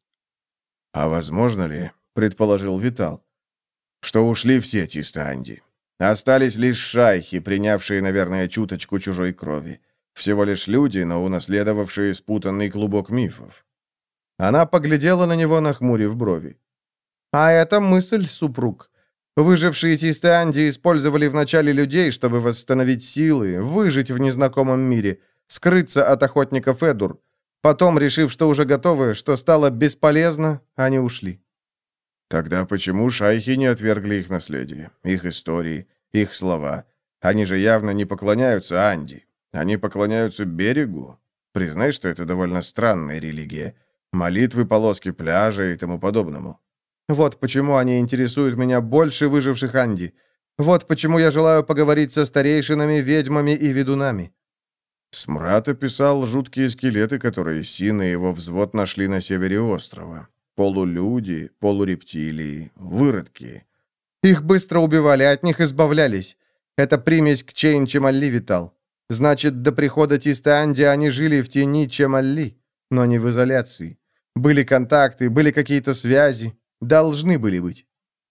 «А возможно ли, — предположил Витал, — что ушли все Тистеанди? Остались лишь шайхи, принявшие, наверное, чуточку чужой крови. Всего лишь люди, но унаследовавшие спутанный клубок мифов». Она поглядела на него, нахмурив брови. «А это мысль, супруг. Выжившие Тистеанди использовали вначале людей, чтобы восстановить силы, выжить в незнакомом мире, скрыться от охотников Эдур. Потом, решив, что уже готовы, что стало бесполезно, они ушли». Тогда почему шайхи не отвергли их наследие, их истории, их слова? Они же явно не поклоняются Анди. Они поклоняются берегу. Признай, что это довольно странная религия. Молитвы, полоски пляжа и тому подобному. Вот почему они интересуют меня больше выживших Анди. Вот почему я желаю поговорить со старейшинами, ведьмами и ведунами. Смрад описал жуткие скелеты, которые Син и его взвод нашли на севере острова. Полулюди, полурептилии, выродки. Их быстро убивали, от них избавлялись. Это примесь к Чейн Чемалли, Витал. Значит, до прихода Тистеанди они жили в тени Чемалли, но не в изоляции. Были контакты, были какие-то связи. Должны были быть.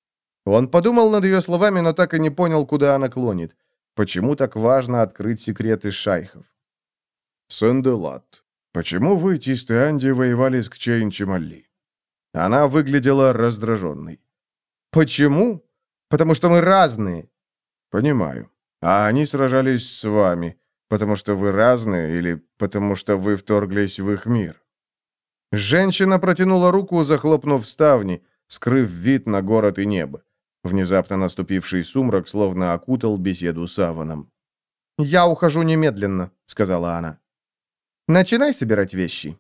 Он подумал над ее словами, но так и не понял, куда она клонит. Почему так важно открыть секреты шайхов? Санделат, почему вы, Тистеанди, воевали с Кчейн Чемалли? Она выглядела раздраженной. Почему? Потому что мы разные. Понимаю. А они сражались с вами, потому что вы разные или потому что вы вторглись в их мир? Женщина протянула руку, захлопнув ставни, скрыв вид на город и небо. Внезапно наступивший сумрак словно окутал беседу с Аваном. «Я ухожу немедленно», — сказала она. «Начинай собирать вещи».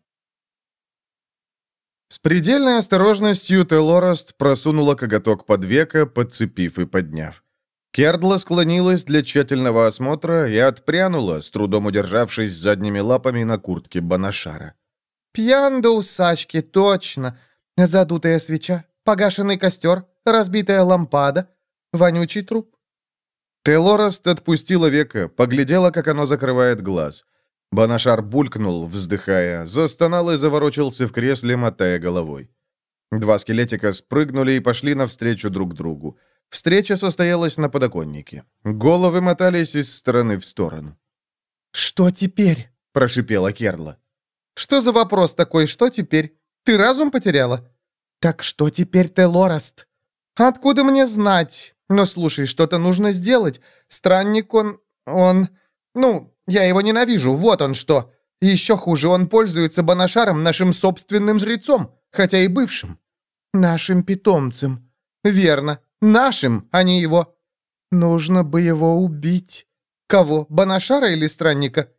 С предельной осторожностью Телораст просунула коготок под веко, подцепив и подняв. Кердла склонилась для тщательного осмотра и отпрянула, с трудом удержавшись задними лапами на куртке Банашара. «Пьян до усачки, точно. Задутая свеча, погашенный костер, разбитая лампада, вонючий труп». Телораст отпустила веко, поглядела, как оно закрывает глаз. Банашар булькнул, вздыхая, застонал и заворочился в кресле, мотая головой. Два скелетика спрыгнули и пошли навстречу друг другу. Встреча состоялась на подоконнике. Головы мотались из стороны в сторону. «Что теперь?» – прошипела Кердла. «Что за вопрос такой, что теперь? Ты разум потеряла?» «Так что теперь, Телораст?» «Откуда мне знать? Но слушай, что-то нужно сделать. Странник, он... он... ну, я его ненавижу, вот он что. Еще хуже, он пользуется Банашаром, нашим собственным жрецом, хотя и бывшим». «Нашим питомцем». «Верно, нашим, а не его». «Нужно бы его убить». «Кого, Банашара или странника?»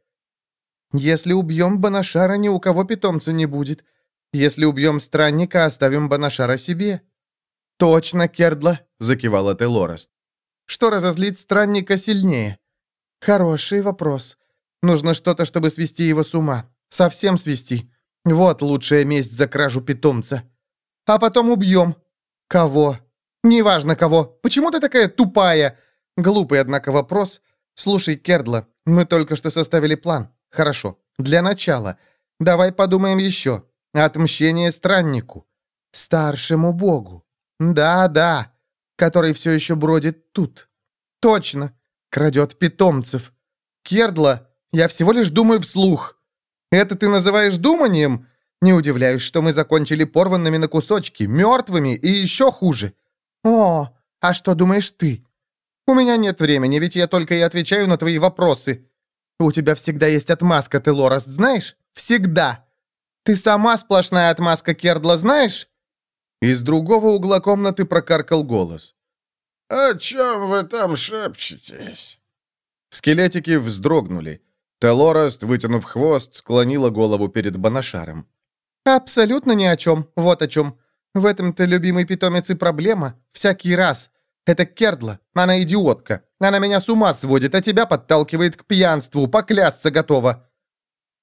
«Если убьем Банашара, ни у кого питомца не будет. Если убьем странника, оставим Банашара себе». «Точно, Кердла», — закивала Телораст. «Что разозлит странника сильнее?» «Хороший вопрос. Нужно что-то, чтобы свести его с ума. Совсем свести. Вот лучшая месть за кражу питомца. А потом убьем». «Кого?» «Неважно кого. Почему ты такая тупая?» «Глупый, однако, вопрос. Слушай, Кердла, мы только что составили план. Хорошо. Для начала. Давай подумаем еще. Отмщение страннику. Старшему богу. Да, да. Который все еще бродит тут. Точно. Крадет питомцев. Кердла, я всего лишь думаю вслух. Это ты называешь думанием? Не удивляюсь, что мы закончили порванными на кусочки, мертвыми и еще хуже. О, а что думаешь ты? У меня нет времени, ведь я только и отвечаю на твои вопросы. У тебя всегда есть отмазка, ты, Лораст, знаешь? Всегда. Ты сама сплошная отмазка, Кердла, знаешь? Из другого угла комнаты прокаркал голос. «О чем вы там шепчетесь?» Скелетики вздрогнули. Телораст, вытянув хвост, склонила голову перед Банашаром. «Абсолютно ни о чем. Вот о чем. В этом-то, любимый питомец, и проблема. Всякий раз. Это Кердла. Она идиотка. Она меня с ума сводит, а тебя подталкивает к пьянству. Поклясться готова».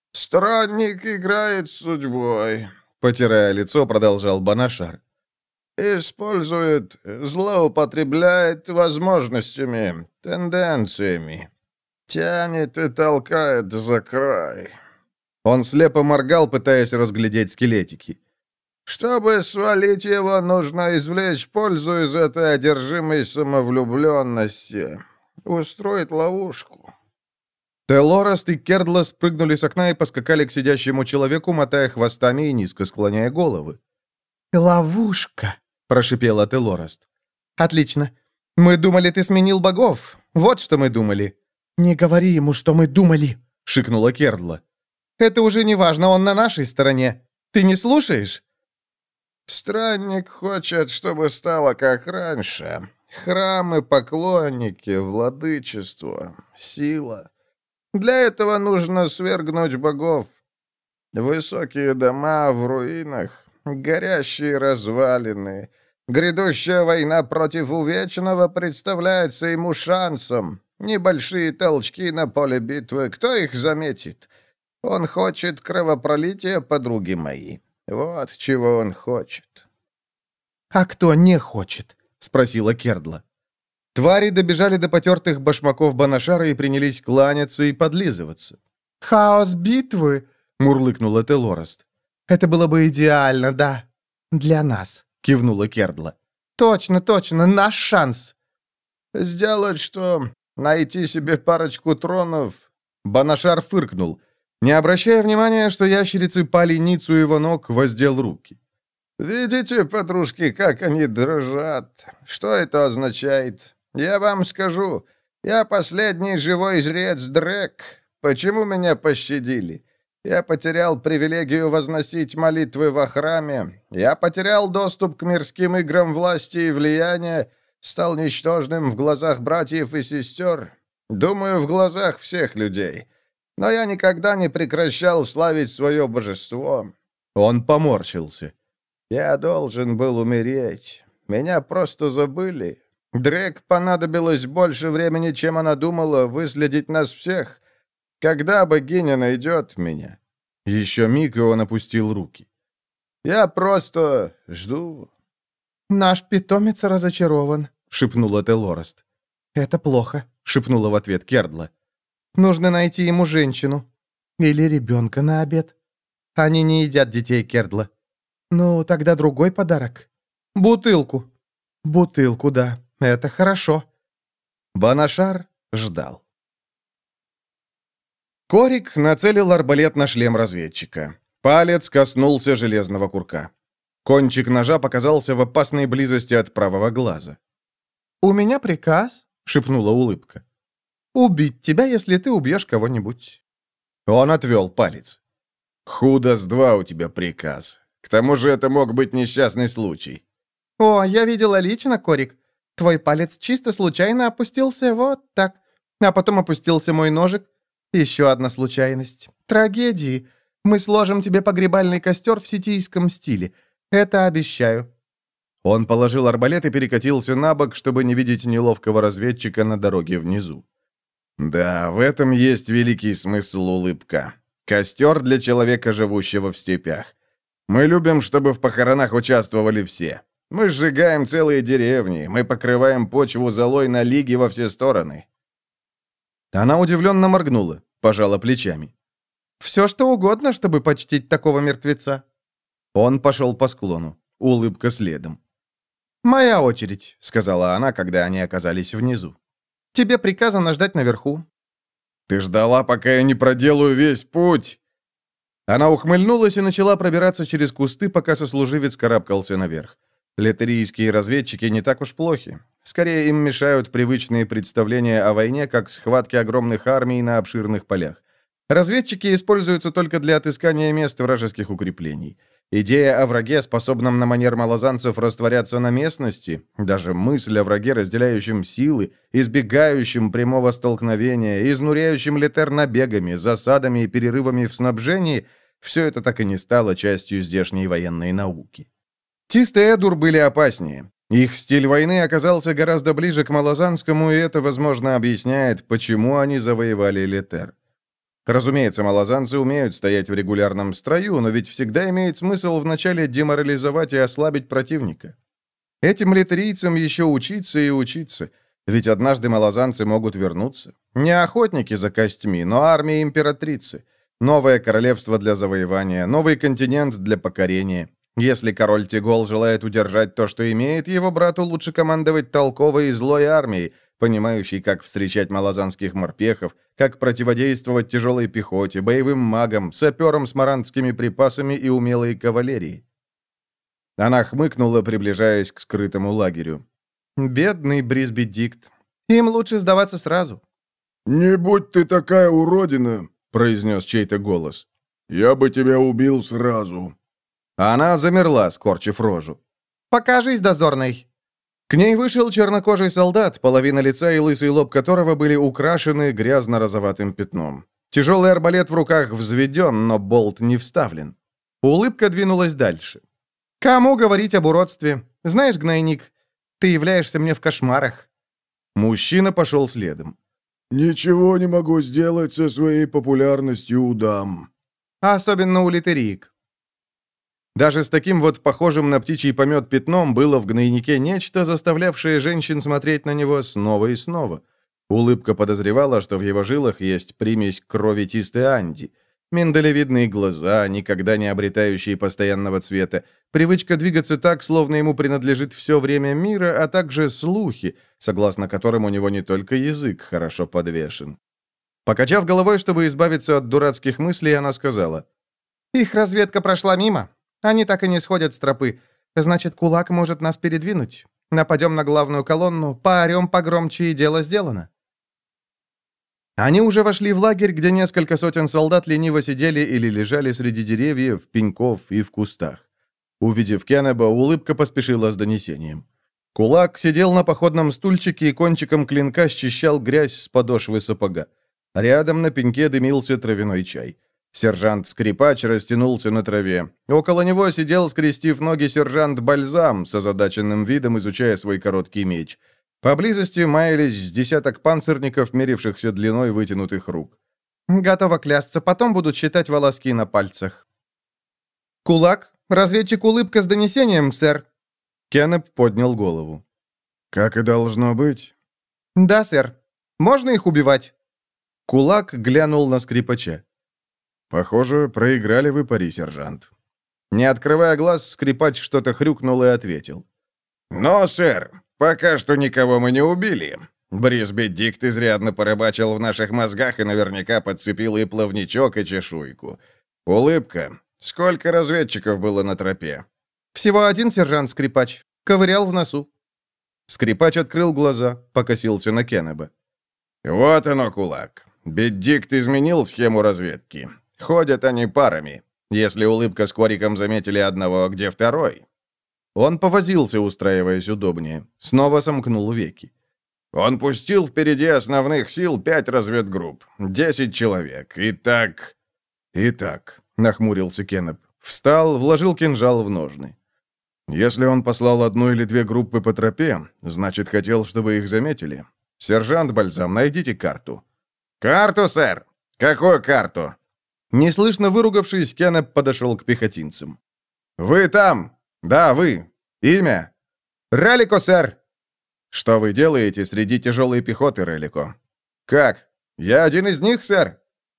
«Странник играет с судьбой», — потирая лицо, продолжал Банашар. Использует, злоупотребляет возможностями, тенденциями. Тянет и толкает за край». Он слепо моргал, пытаясь разглядеть скелетики. «Чтобы свалить его, нужно извлечь пользу из этой одержимой самовлюбленности. Устроить ловушку». Телораст и Кердла спрыгнули с окна и поскакали к сидящему человеку, мотая хвостами и низко склоняя головы. «Ловушка!» — прошипела Телораст. «Отлично. Мы думали, ты сменил богов. Вот что мы думали». «Не говори ему, что мы думали!» — шикнула Кердла. «Это уже не важно, он на нашей стороне. Ты не слушаешь?» «Странник хочет, чтобы стало как раньше. Храмы, поклонники, владычество, сила. Для этого нужно свергнуть богов. Высокие дома в руинах, горящие развалины. Грядущая война против Увечного представляется ему шансом. Небольшие толчки на поле битвы, кто их заметит? Он хочет кровопролития, подруги мои. Вот чего он хочет». «А кто не хочет?» — спросила Кердла. Твари добежали до потертых башмаков Банашара и принялись кланяться и подлизываться. «Хаос битвы!» — мурлыкнула Телораст. «Это было бы идеально, да. Для нас», — кивнула Кердла. «Точно, точно, наш шанс». «Сделать что? Найти себе парочку тронов?» Банашар фыркнул. Не обращая внимания, что ящерицы пали ницу его ног, воздел руки. «Видите, подружки, как они дрожат? Что это означает? Я вам скажу. Я последний живой жрец Дрек. Почему меня пощадили? Я потерял привилегию возносить молитвы во храме. Я потерял доступ к мирским играм власти и влияния. Стал ничтожным в глазах братьев и сестер. Думаю, в глазах всех людей. Но я никогда не прекращал славить свое божество». Он поморщился. «Я должен был умереть. Меня просто забыли. Дрек понадобилось больше времени, чем она думала, выследить нас всех. Когда богиня найдет меня?» Еще миг, и он опустил руки. «Я просто жду». «Наш питомец разочарован», — шепнула Телораст. «Это плохо», — шепнула в ответ Кердла. «Нужно найти ему женщину. Или ребенка на обед. Они не едят детей, Кердла». «Ну, тогда другой подарок». «Бутылку». «Бутылку, да. Это хорошо». Банашар ждал. Корик нацелил арбалет на шлем разведчика. Палец коснулся железного курка. Кончик ножа показался в опасной близости от правого глаза. «У меня приказ», — шепнула улыбка. «убить тебя, если ты убьешь кого-нибудь». Он отвел палец. «Худо с два у тебя приказ. К тому же это мог быть несчастный случай». «О, я видела лично, Корик. Твой палец чисто случайно опустился вот так. А потом опустился мой ножик. Еще одна случайность. Трагедии. Мы сложим тебе погребальный костер в ситийском стиле. Это обещаю». Он положил арбалет и перекатился на бок, чтобы не видеть неловкого разведчика на дороге внизу. «Да, в этом есть великий смысл, улыбка. Костер для человека, живущего в степях. Мы любим, чтобы в похоронах участвовали все. Мы сжигаем целые деревни, мы покрываем почву золой на лиги во все стороны». Она удивленно моргнула, пожала плечами. «Все что угодно, чтобы почтить такого мертвеца». Он пошел по склону, улыбка следом. «Моя очередь», — сказала она, когда они оказались внизу. «Тебе приказано ждать наверху». «Ты ждала, пока я не проделаю весь путь?» Она ухмыльнулась и начала пробираться через кусты, пока сослуживец карабкался наверх. Летерийские разведчики не так уж плохи. Скорее, им мешают привычные представления о войне, как схватки огромных армий на обширных полях. Разведчики используются только для отыскания мест вражеских укреплений. Идея о враге, способном на манер малозанцев растворяться на местности, даже мысль о враге, разделяющем силы, избегающем прямого столкновения, изнуряющем летер набегами, засадами и перерывами в снабжении, все это так и не стало частью здешней военной науки. Тисты Эдур были опаснее. Их стиль войны оказался гораздо ближе к малозанскому, и это, возможно, объясняет, почему они завоевали летер. Разумеется, малозанцы умеют стоять в регулярном строю, но ведь всегда имеет смысл вначале деморализовать и ослабить противника. Этим литерийцам еще учиться и учиться, ведь однажды малозанцы могут вернуться. Не охотники за костьми, но армия императрицы. Новое королевство для завоевания, новый континент для покорения. Если король Тигол желает удержать то, что имеет, его брату лучше командовать толковой и злой армией, понимающей, как встречать малозанских морпехов, как противодействовать тяжелой пехоте, боевым магам, саперам с марантскими припасами и умелой кавалерией. Она хмыкнула, приближаясь к скрытому лагерю. «Бедный Брисби Дикт. Им лучше сдаваться сразу». «Не будь ты такая уродина», — произнес чей-то голос. «Я бы тебя убил сразу». Она замерла, скорчив рожу. «Покажись, дозорный!» К ней вышел чернокожий солдат, половина лица и лысый лоб которого были украшены грязно-розоватым пятном. Тяжелый арбалет в руках взведен, но болт не вставлен. Улыбка двинулась дальше. «Кому говорить об уродстве? Знаешь, гнойник, ты являешься мне в кошмарах». Мужчина пошел следом. «Ничего не могу сделать со своей популярностью у дам». «Особенно у литериек». Даже с таким вот похожим на птичий помет пятном было в гнойнике нечто, заставлявшее женщин смотреть на него снова и снова. Улыбка подозревала, что в его жилах есть примесь крови Тисты Анди. Миндалевидные глаза, никогда не обретающие постоянного цвета, привычка двигаться так, словно ему принадлежит все время мира, а также слухи, согласно которым у него не только язык хорошо подвешен. Покачав головой, чтобы избавиться от дурацких мыслей, она сказала: «Их разведка прошла мимо. Они так и не сходят с тропы. Значит, кулак может нас передвинуть. Нападем на главную колонну, поорем погромче, и дело сделано». Они уже вошли в лагерь, где несколько сотен солдат лениво сидели или лежали среди деревьев, пеньков и в кустах. Увидев Кеннеба, улыбка поспешила с донесением. Кулак сидел на походном стульчике и кончиком клинка счищал грязь с подошвы сапога. Рядом на пеньке дымился травяной чай. Сержант-скрипач растянулся на траве. Около него сидел, скрестив ноги, сержант Бальзам с озадаченным видом, изучая свой короткий меч. Поблизости маялись с десяток панцирников, мерившихся длиной вытянутых рук. «Готово клясться, потом будут считать волоски на пальцах». «Кулак, разведчик улыбка с донесением, сэр». Кеннеп поднял голову. «Как и должно быть». «Да, сэр. Можно их убивать?» Кулак глянул на скрипача. «Похоже, проиграли вы пари, сержант». Не открывая глаз, скрипач что-то хрюкнул и ответил. «Но, сэр, пока что никого мы не убили. Брисби Дикт изрядно порыбачил в наших мозгах и наверняка подцепил и плавничок, и чешуйку. Улыбка. Сколько разведчиков было на тропе?» «Всего один сержант-скрипач. Ковырял в носу». Скрипач открыл глаза, покосился на Кеннеба. «Вот оно, кулак. Беддикт изменил схему разведки. Ходят они парами. Если улыбка с Кориком заметили одного, а где второй?» Он повозился, устраиваясь удобнее. Снова сомкнул веки. «Он пустил впереди основных сил пять разведгрупп. Десять человек. Итак...» «Итак», — нахмурился Кеннеп. Встал, вложил кинжал в ножны. «Если он послал одну или две группы по тропе, значит, хотел, чтобы их заметили. Сержант Бальзам, найдите карту». «Карту, сэр? Какую карту?» Неслышно выругавшись, Кеннеп подошел к пехотинцам. «Вы там? Да, вы. Имя?» «Релико, сэр». «Что вы делаете среди тяжелой пехоты, Релико?» «Как? Я один из них, сэр?»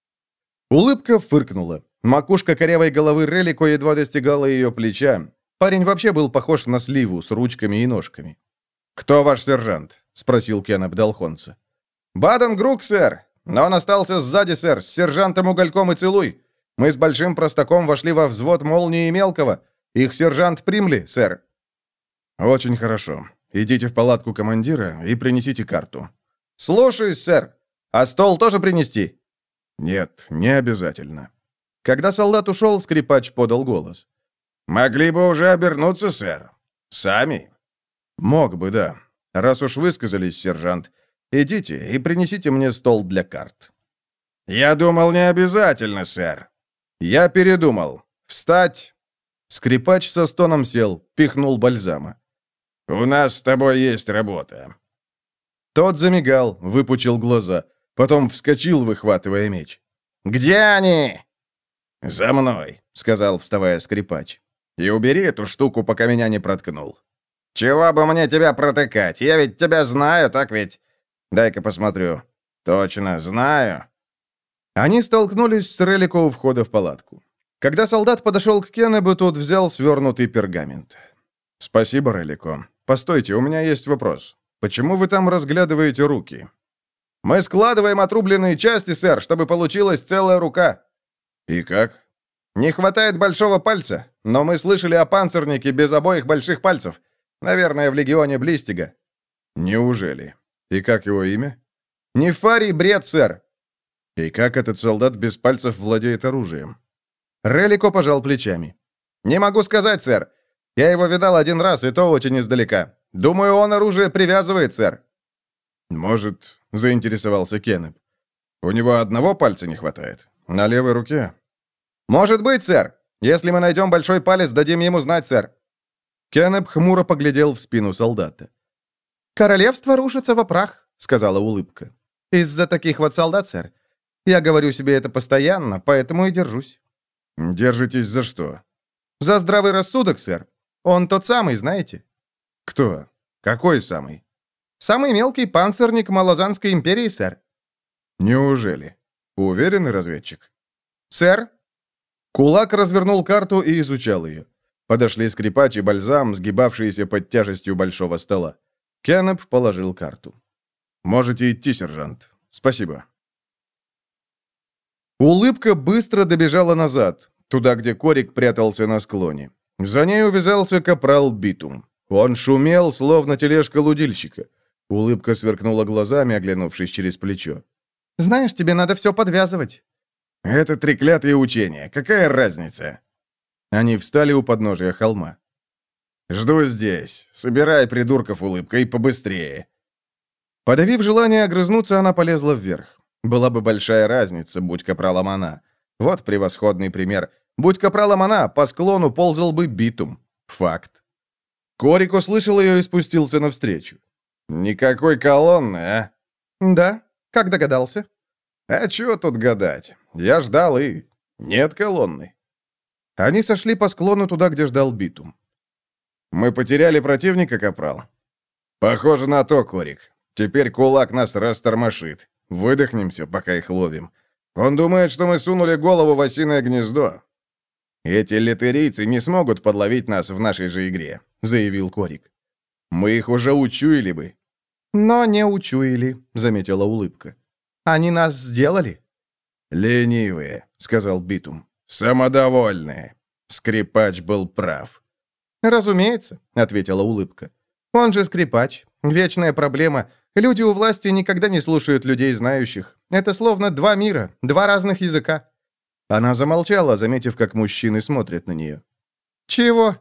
Улыбка фыркнула. Макушка корявой головы Релико едва достигала ее плеча. Парень вообще был похож на сливу с ручками и ножками. «Кто ваш сержант?» — спросил Кеннеп Далхонца. «Баден Грук, сэр. Но он остался сзади, сэр, с сержантом Угольком и Целуй. Мы с Большим Простаком вошли во взвод Молнии и Мелкого. Их сержант Примли, сэр». «Очень хорошо. Идите в палатку командира и принесите карту». «Слушаюсь, сэр. А стол тоже принести?» «Нет, не обязательно». Когда солдат ушел, скрипач подал голос. «Могли бы уже обернуться, сэр. Сами?» «Мог бы, да. Раз уж высказались, сержант, идите и принесите мне стол для карт». «Я думал, не обязательно, сэр». «Я передумал. Встать!» Скрипач со стоном сел, пихнул Бальзама. «У нас с тобой есть работа». Тот замигал, выпучил глаза, потом вскочил, выхватывая меч. «Где они?» «За мной», — сказал, вставая скрипач. «И убери эту штуку, пока меня не проткнул». «Чего бы мне тебя протыкать? Я ведь тебя знаю, так ведь? Дай-ка посмотрю. Точно, знаю». Они столкнулись с Релико у входа в палатку. Когда солдат подошел к Кеннебу, тот взял свернутый пергамент. «Спасибо, Релико. Постойте, у меня есть вопрос. Почему вы там разглядываете руки?» «Мы складываем отрубленные части, сэр, чтобы получилась целая рука». «И как?» «Не хватает большого пальца, но мы слышали о панцирнике без обоих больших пальцев. Наверное, в легионе Блистига». «Неужели? И как его имя?» «Нефарий Бред, сэр». «И как этот солдат без пальцев владеет оружием?» Релико пожал плечами. «Не могу сказать, сэр. Я его видал один раз, и то очень издалека. Думаю, он оружие привязывает, сэр». «Может, — заинтересовался Кеннеп, — у него одного пальца не хватает? На левой руке?» «Может быть, сэр. Если мы найдем большой палец, дадим ему знать, сэр». Кеннеп хмуро поглядел в спину солдата. «Королевство рушится во прах», — сказала улыбка. «Из-за таких вот солдат, сэр. Я говорю себе это постоянно, поэтому и держусь». «Держитесь за что?» «За здравый рассудок, сэр. Он тот самый, знаете». «Кто? Какой самый?» «Самый мелкий панцирник Малазанской империи, сэр». «Неужели? Уверенный разведчик?» «Сэр». Кулак развернул карту и изучал ее. Подошли скрипач и бальзам, сгибавшиеся под тяжестью большого стола. Кеннеп положил карту. «Можете идти, сержант. Спасибо». Улыбка быстро добежала назад, туда, где Корик прятался на склоне. За ней увязался капрал Битум. Он шумел, словно тележка лудильщика. Улыбка сверкнула глазами, оглянувшись через плечо. «Знаешь, тебе надо все подвязывать». «Это треклятые учения. Какая разница?» Они встали у подножия холма. «Жду здесь. Собирай придурков, Улыбка, и побыстрее». Подавив желание огрызнуться, она полезла вверх. Была бы большая разница, будь капралом она. Вот превосходный пример. Будь капралом она, по склону ползал бы Битум. Факт. Корик услышал ее и спустился навстречу. «Никакой колонны, а?» «Да. Как догадался?» «А чего тут гадать? Я ждал и... нет колонны». Они сошли по склону туда, где ждал Битум. «Мы потеряли противника, капрал?» «Похоже на то, Корик. Теперь кулак нас растормошит. Выдохнемся, пока их ловим. Он думает, что мы сунули голову в осиное гнездо». «Эти литерийцы не смогут подловить нас в нашей же игре», — заявил Корик. «Мы их уже учуяли бы». «Но не учуяли», — заметила улыбка. «Они нас сделали?» «Ленивые», — сказал Битум. «Самодовольные». Скрипач был прав. «Разумеется», — ответила улыбка. «Он же скрипач. Вечная проблема. Люди у власти никогда не слушают людей знающих. Это словно два мира, два разных языка». Она замолчала, заметив, как мужчины смотрят на нее. «Чего?»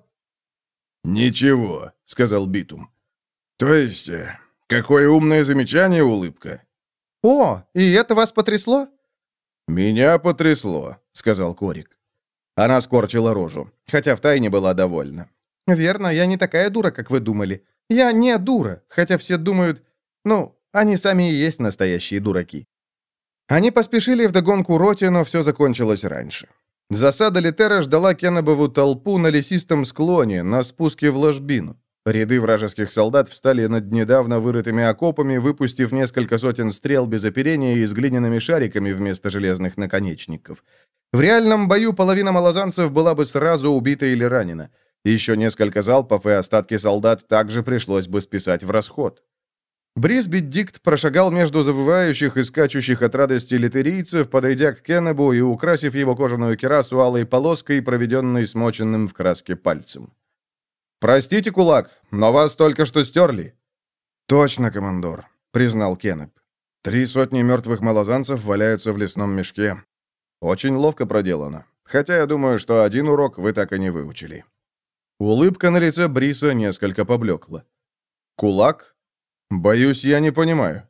«Ничего», — сказал Битум. «То есть, какое умное замечание, улыбка». «О, и это вас потрясло?» «Меня потрясло», — сказал Корик. Она скорчила рожу, хотя втайне была довольна. «Верно, я не такая дура, как вы думали. Я не дура, хотя все думают... Ну, они сами и есть настоящие дураки». Они поспешили вдогонку роте, но все закончилось раньше. Засада Литера ждала Кеннебову толпу на лесистом склоне, на спуске в ложбину. Ряды вражеских солдат встали над недавно вырытыми окопами, выпустив несколько сотен стрел без оперения и с глиняными шариками вместо железных наконечников. В реальном бою половина малозанцев была бы сразу убита или ранена. Еще несколько залпов, и остатки солдат также пришлось бы списать в расход. Брисбит-Дикт прошагал между завывающих и скачущих от радости литерийцев, подойдя к Кеннебу и украсив его кожаную кирасу алой полоской, проведенной смоченным в краске пальцем. «Простите, кулак, но вас только что стерли». «Точно, командор», — признал Кеннеп. «Три сотни мертвых малозанцев валяются в лесном мешке. Очень ловко проделано. Хотя я думаю, что один урок вы так и не выучили». Улыбка на лице Бриса несколько поблекла. «Кулак? Боюсь, я не понимаю».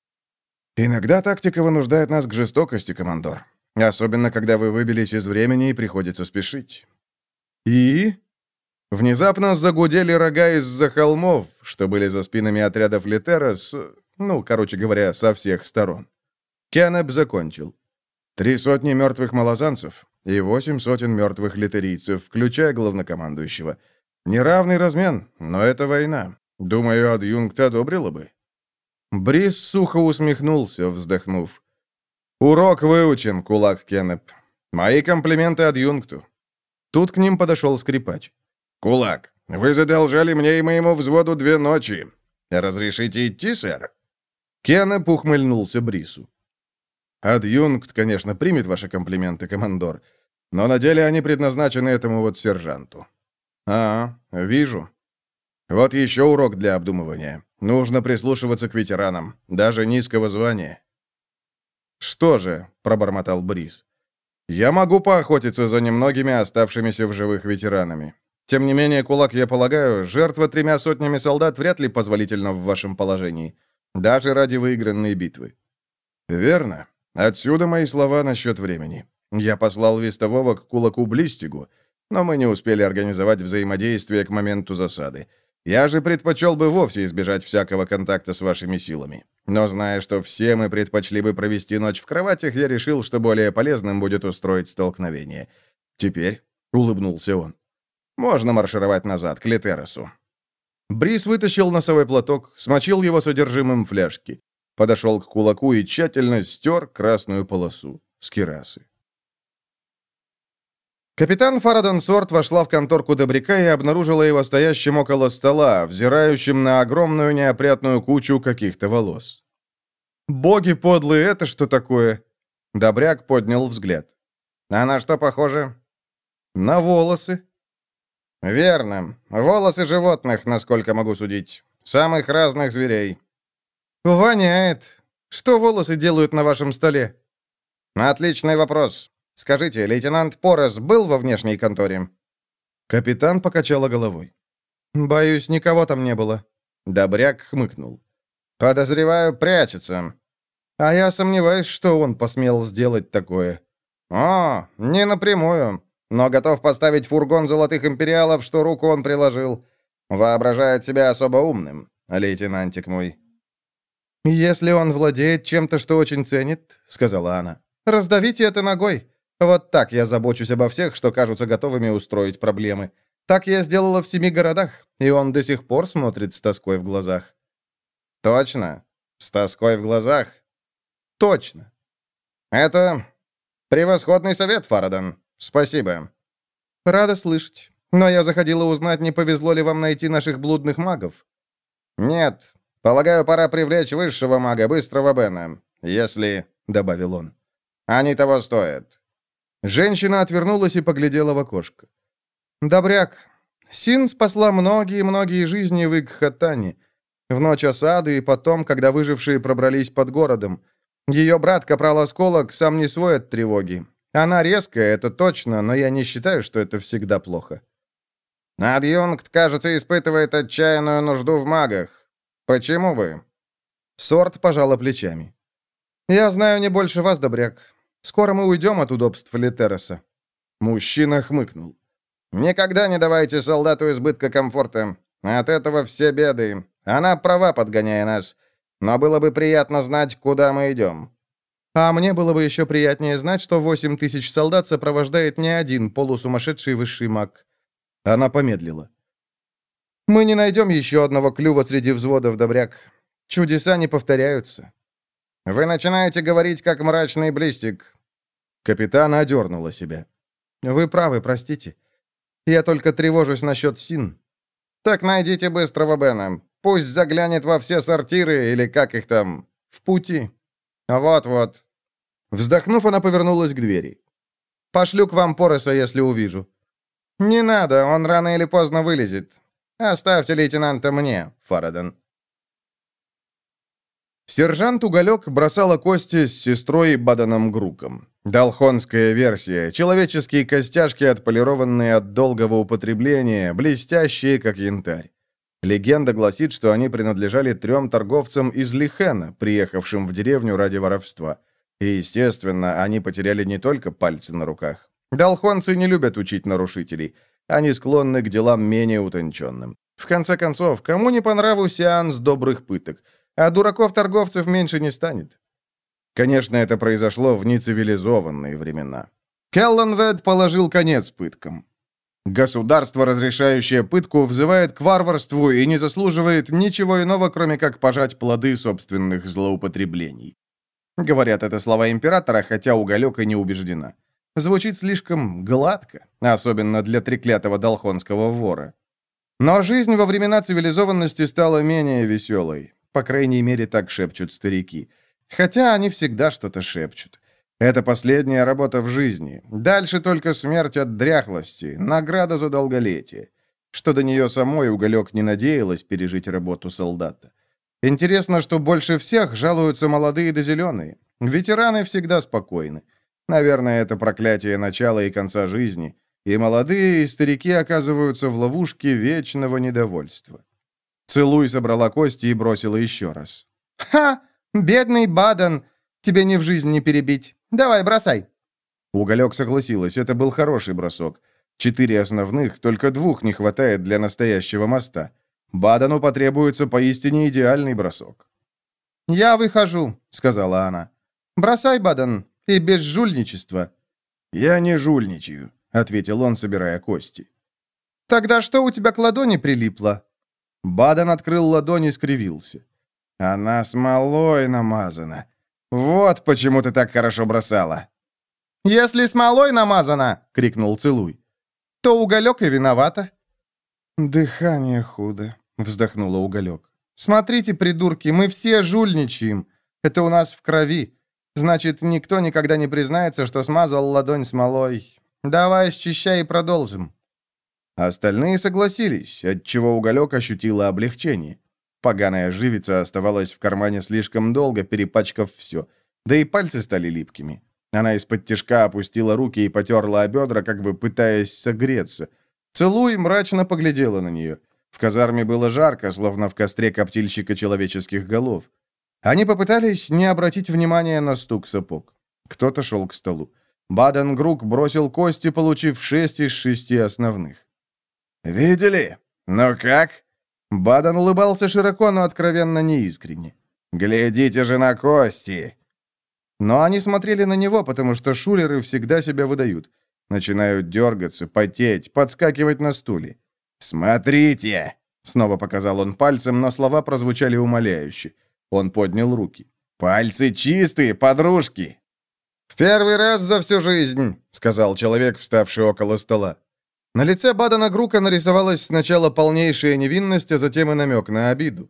«Иногда тактика вынуждает нас к жестокости, командор. Особенно, когда вы выбились из времени и приходится спешить». «И?» Внезапно загудели рога из-за холмов, что были за спинами отрядов Литера с... ну, короче говоря, со всех сторон. Кеннеп закончил. Три сотни мертвых малозанцев и восемь сотен мертвых литерийцев, включая главнокомандующего. Неравный размен, но это война. Думаю, адъюнкт одобрила бы». Брис сухо усмехнулся, вздохнув. «Урок выучен, кулак Кеннеп. Мои комплименты адъюнкту». Тут к ним подошел скрипач. «Кулак, вы задолжали мне и моему взводу две ночи. Разрешите идти, сэр?» Кеннеп ухмыльнулся Брису. «Адъюнкт, конечно, примет ваши комплименты, командор, но на деле они предназначены этому вот сержанту». «А, вижу. Вот еще урок для обдумывания. Нужно прислушиваться к ветеранам, даже низкого звания». «Что же», — пробормотал Брис, — «я могу поохотиться за немногими оставшимися в живых ветеранами. Тем не менее, кулак, я полагаю, жертва тремя сотнями солдат вряд ли позволительна в вашем положении, даже ради выигранной битвы». «Верно. Отсюда мои слова насчет времени. Я послал вестового к кулаку Блистигу, но мы не успели организовать взаимодействие к моменту засады. Я же предпочел бы вовсе избежать всякого контакта с вашими силами. Но зная, что все мы предпочли бы провести ночь в кроватях, я решил, что более полезным будет устроить столкновение. Теперь, — улыбнулся он, — можно маршировать назад, к Летеросу». Брис вытащил носовой платок, смочил его содержимым фляжки, подошел к кулаку и тщательно стер красную полосу с кирасы. Капитан Фарадон Сорт вошла в конторку Добряка и обнаружила его стоящим около стола, взирающим на огромную неопрятную кучу каких-то волос. «Боги подлые, это что такое?» Добряк поднял взгляд. «А на что похоже?» «На волосы». «Верно. Волосы животных, насколько могу судить. Самых разных зверей». «Воняет. Что волосы делают на вашем столе?» «Отличный вопрос. Скажите, лейтенант Порос был во внешней конторе?» Капитан покачала головой. «Боюсь, никого там не было». Добряк хмыкнул. «Подозреваю, прячется». «А я сомневаюсь, что он посмел сделать такое». «О, не напрямую, но готов поставить фургон золотых империалов, что руку он приложил. Воображает себя особо умным, лейтенантик мой». «Если он владеет чем-то, что очень ценит», — сказала она, — «раздавите это ногой. Вот так я забочусь обо всех, что кажутся готовыми устроить проблемы. Так я сделала в семи городах, и он до сих пор смотрит с тоской в глазах». «Точно? С тоской в глазах?» «Точно». «Это превосходный совет, Фарадон. Спасибо». «Рада слышать. Но я заходила узнать, не повезло ли вам найти наших блудных магов». «Нет. Полагаю, пора привлечь высшего мага, Быстрого Бена. Если...» — добавил он. «Они того стоят». Женщина отвернулась и поглядела в окошко. «Добряк, Син спасла многие-многие жизни в Игхатане. В ночь осады и потом, когда выжившие пробрались под городом. Ее брат, капрал Осколок, сам не свой от тревоги. Она резкая, это точно, но я не считаю, что это всегда плохо». «Адъюнкт, кажется, испытывает отчаянную нужду в магах. Почему бы?» Сорт пожала плечами. «Я знаю не больше вас, Добряк. Скоро мы уйдем от удобств Летероса». Мужчина хмыкнул. «Никогда не давайте солдату избытка комфорта. От этого все беды. Она права, подгоняя нас. Но было бы приятно знать, куда мы идем». «А мне было бы еще приятнее знать, что восемь тысяч солдат сопровождает не один полусумасшедший высший маг». Она помедлила. «Мы не найдем еще одного клюва среди взводов, Добряк. Чудеса не повторяются». «Вы начинаете говорить, как мрачный блистик». Капитан одернула себя. «Вы правы, простите. Я только тревожусь насчет Син». «Так найдите Быстрого Бена. Пусть заглянет во все сортиры, или как их там, в пути». «Вот-вот». Вздохнув, она повернулась к двери. «Пошлю к вам Пороса, если увижу». «Не надо, он рано или поздно вылезет. Оставьте лейтенанта мне, Фарадон». Сержант Уголек бросала кости с сестрой Баданом Груком. Далхонская версия. Человеческие костяшки, отполированные от долгого употребления, блестящие, как янтарь. Легенда гласит, что они принадлежали трем торговцам из Лихена, приехавшим в деревню ради воровства. И, естественно, они потеряли не только пальцы на руках. Далхонцы не любят учить нарушителей. Они склонны к делам менее утонченным. В конце концов, кому не по нраву сеанс добрых пыток? А дураков-торговцев меньше не станет. Конечно, это произошло в нецивилизованные времена. Келланвед положил конец пыткам. Государство, разрешающее пытку, взывает к варварству и не заслуживает ничего иного, кроме как пожать плоды собственных злоупотреблений. Говорят это слова императора, хотя Уголек и не убеждена. Звучит слишком гладко, особенно для треклятого долхонского вора. Но жизнь во времена цивилизованности стала менее веселой. По крайней мере, так шепчут старики. Хотя они всегда что-то шепчут. Это последняя работа в жизни. Дальше только смерть от дряхлости, награда за долголетие. Что до нее самой Уголек не надеялась пережить работу солдата. Интересно, что больше всех жалуются молодые да зеленые. Ветераны всегда спокойны. Наверное, это проклятие начала и конца жизни. И молодые, и старики оказываются в ловушке вечного недовольства. Целуй собрала кости и бросила еще раз. «Ха! Бедный Баден! Тебе ни в жизнь не перебить. Давай, бросай!» Уголек согласилась, это был хороший бросок. Четыре основных, только двух не хватает для настоящего моста. Бадену потребуется поистине идеальный бросок. «Я выхожу», — сказала она. «Бросай, Баден, и без жульничества». «Я не жульничаю», — ответил он, собирая кости. «Тогда что у тебя к ладони прилипло?» Баден открыл ладонь и скривился. «Она смолой намазана. Вот почему ты так хорошо бросала». «Если смолой намазана», — крикнул Целуй, — «то Уголек и виновата». «Дыхание худо», — вздохнула Уголек. «Смотрите, придурки, мы все жульничаем. Это у нас в крови. Значит, никто никогда не признается, что смазал ладонь смолой. Давай, счищай и продолжим». Остальные согласились, отчего Уголек ощутила облегчение. Поганая живица оставалась в кармане слишком долго, перепачкав все. Да и пальцы стали липкими. Она из-под тишка опустила руки и потерла о бедра, как бы пытаясь согреться. Целуй мрачно поглядела на нее. В казарме было жарко, словно в костре коптильщика человеческих голов. Они попытались не обратить внимания на стук сапог. Кто-то шел к столу. Баден-Грук бросил кости, получив шесть из шести основных. «Видели? Ну как?» Баден улыбался широко, но откровенно неискренне. «Глядите же на кости!» Но они смотрели на него, потому что шулеры всегда себя выдают. Начинают дергаться, потеть, подскакивать на стуле. «Смотрите!» — снова показал он пальцем, но слова прозвучали умоляюще. Он поднял руки. «Пальцы чистые, подружки!» «В первый раз за всю жизнь!» — сказал человек, вставший около стола. На лице Бадена Грука нарисовалась сначала полнейшая невинность, а затем и намек на обиду.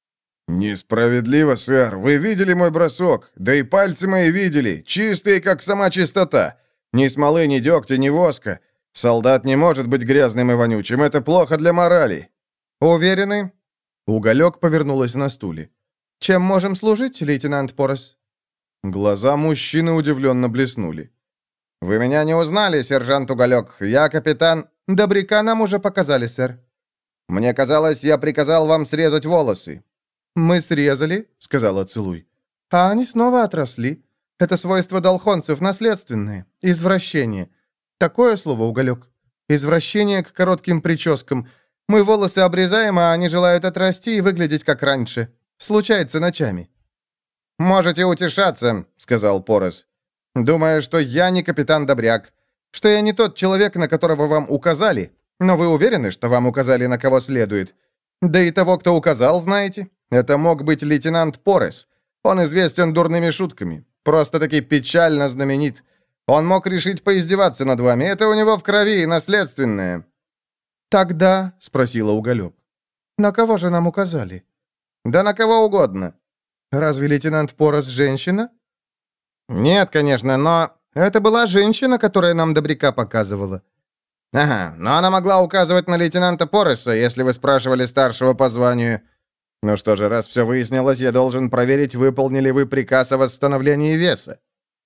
«Несправедливо, сэр. Вы видели мой бросок? Да и пальцы мои видели. Чистые, как сама чистота. Ни смолы, ни дегтя, ни воска. Солдат не может быть грязным и вонючим. Это плохо для морали». «Уверены?» Уголек повернулась на стуле. «Чем можем служить, лейтенант Порос?» Глаза мужчины удивленно блеснули. «Вы меня не узнали, сержант Уголек. Я капитан...» «Добряка нам уже показали, сэр». «Мне казалось, я приказал вам срезать волосы». «Мы срезали», — сказала Целуй. «А они снова отросли. Это свойство долхонцев, наследственное. Извращение. Такое слово, Уголек. Извращение к коротким прическам. Мы волосы обрезаем, а они желают отрасти и выглядеть как раньше. Случается ночами». «Можете утешаться», — сказал Порос. «Думаю, что я не капитан Добряк. Что я не тот человек, на которого вам указали. Но вы уверены, что вам указали, на кого следует? Да и того, кто указал, знаете? Это мог быть лейтенант Порос. Он известен дурными шутками. Просто-таки печально знаменит. Он мог решить поиздеваться над вами. Это у него в крови, наследственное». «Тогда», — спросила Уголек, — «на кого же нам указали?» «Да на кого угодно». «Разве лейтенант Порос женщина?» «Нет, конечно, но это была женщина, которая нам Добряка показывала». «Ага, но она могла указывать на лейтенанта Пороса, если вы спрашивали старшего по званию. Ну что же, раз все выяснилось, я должен проверить, выполнили вы приказ о восстановлении веса».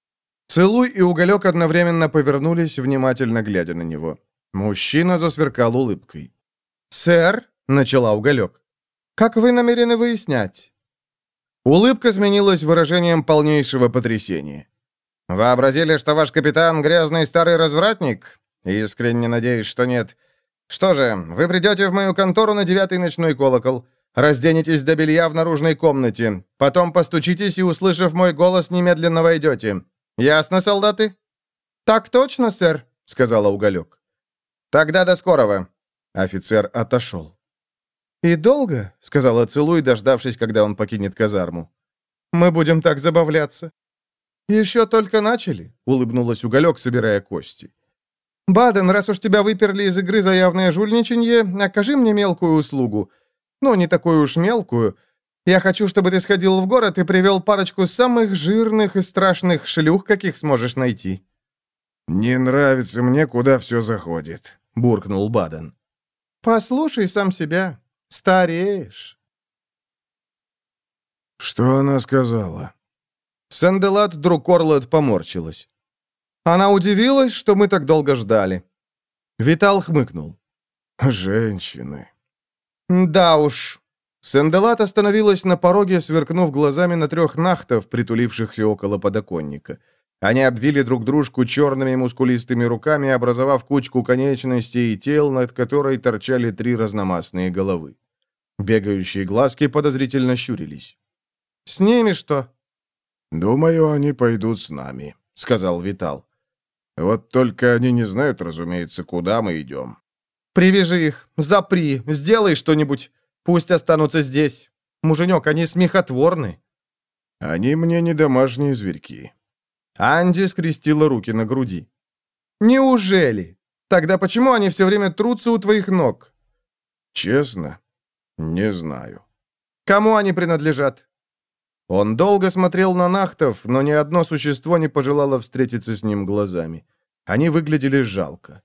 Целуй и Уголек одновременно повернулись, внимательно глядя на него. Мужчина засверкал улыбкой. «Сэр», — начала Уголек, — «как вы намерены выяснять?» Улыбка сменилась выражением полнейшего потрясения. «Вообразили, что ваш капитан — грязный старый развратник? Искренне надеюсь, что нет. Что же, вы придете в мою контору на девятый ночной колокол, разденетесь до белья в наружной комнате, потом постучитесь и, услышав мой голос, немедленно войдете. Ясно, солдаты?» «Так точно, сэр», — сказала Уголек. «Тогда до скорого!» Офицер отошел. «И долго?» — сказала Целуй, дождавшись, когда он покинет казарму. «Мы будем так забавляться». «Еще только начали», — улыбнулась Уголек, собирая кости. «Баден, раз уж тебя выперли из игры за явное жульничанье, окажи мне мелкую услугу. Ну, не такую уж мелкую. Я хочу, чтобы ты сходил в город и привел парочку самых жирных и страшных шлюх, каких сможешь найти». «Не нравится мне, куда все заходит», — буркнул Баден. «Послушай сам себя. Стареешь». «Что она сказала?» Санделат Друкорлет поморщилась. Она удивилась, что мы так долго ждали. Витал хмыкнул. «Женщины». «Да уж». Санделат остановилась на пороге, сверкнув глазами на трех нахтов, притулившихся около подоконника. Они обвили друг дружку черными мускулистыми руками, образовав кучку конечностей и тел, над которой торчали три разномастные головы. Бегающие глазки подозрительно щурились. «С ними что?» «Думаю, они пойдут с нами», — сказал Витал. «Вот только они не знают, разумеется, куда мы идем». «Привяжи их, запри, сделай что-нибудь. Пусть останутся здесь. Муженек, они смехотворны». «Они мне не домашние зверьки». Анди скрестила руки на груди. «Неужели? Тогда почему они все время трутся у твоих ног?» «Честно, не знаю». «Кому они принадлежат?» Он долго смотрел на нахтов, но ни одно существо не пожелало встретиться с ним глазами. Они выглядели жалко.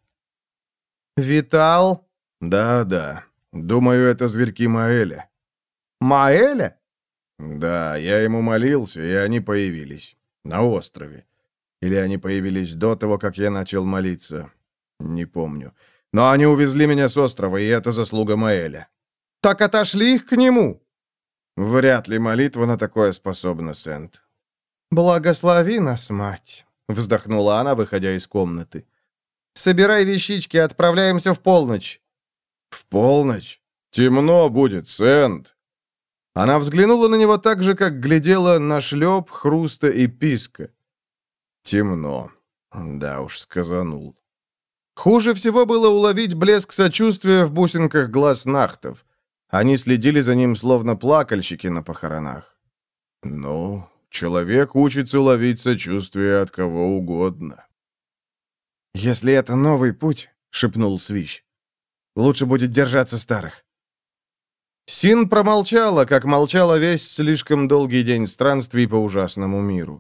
«Витал?» «Да-да. Думаю, это зверьки Маэля». «Маэля?» «Да, я ему молился, и они появились. На острове. Или они появились до того, как я начал молиться. Не помню. Но они увезли меня с острова, и это заслуга Маэля». «Так отошли их к нему». «Вряд ли молитва на такое способна, Сент». «Благослови нас, мать», — вздохнула она, выходя из комнаты. «Собирай вещички, отправляемся в полночь». «В полночь? Темно будет, Сент». Она взглянула на него так же, как глядела на шлеп, хруста и писка. «Темно. Да уж, сказанул». Хуже всего было уловить блеск сочувствия в бусинках глаз нахтов. Они следили за ним, словно плакальщики на похоронах. «Ну, человек учится ловить сочувствие от кого угодно». «Если это новый путь», — шепнул Свищ, — «лучше будет держаться старых». Син промолчала, как молчала весь слишком долгий день странствий по ужасному миру.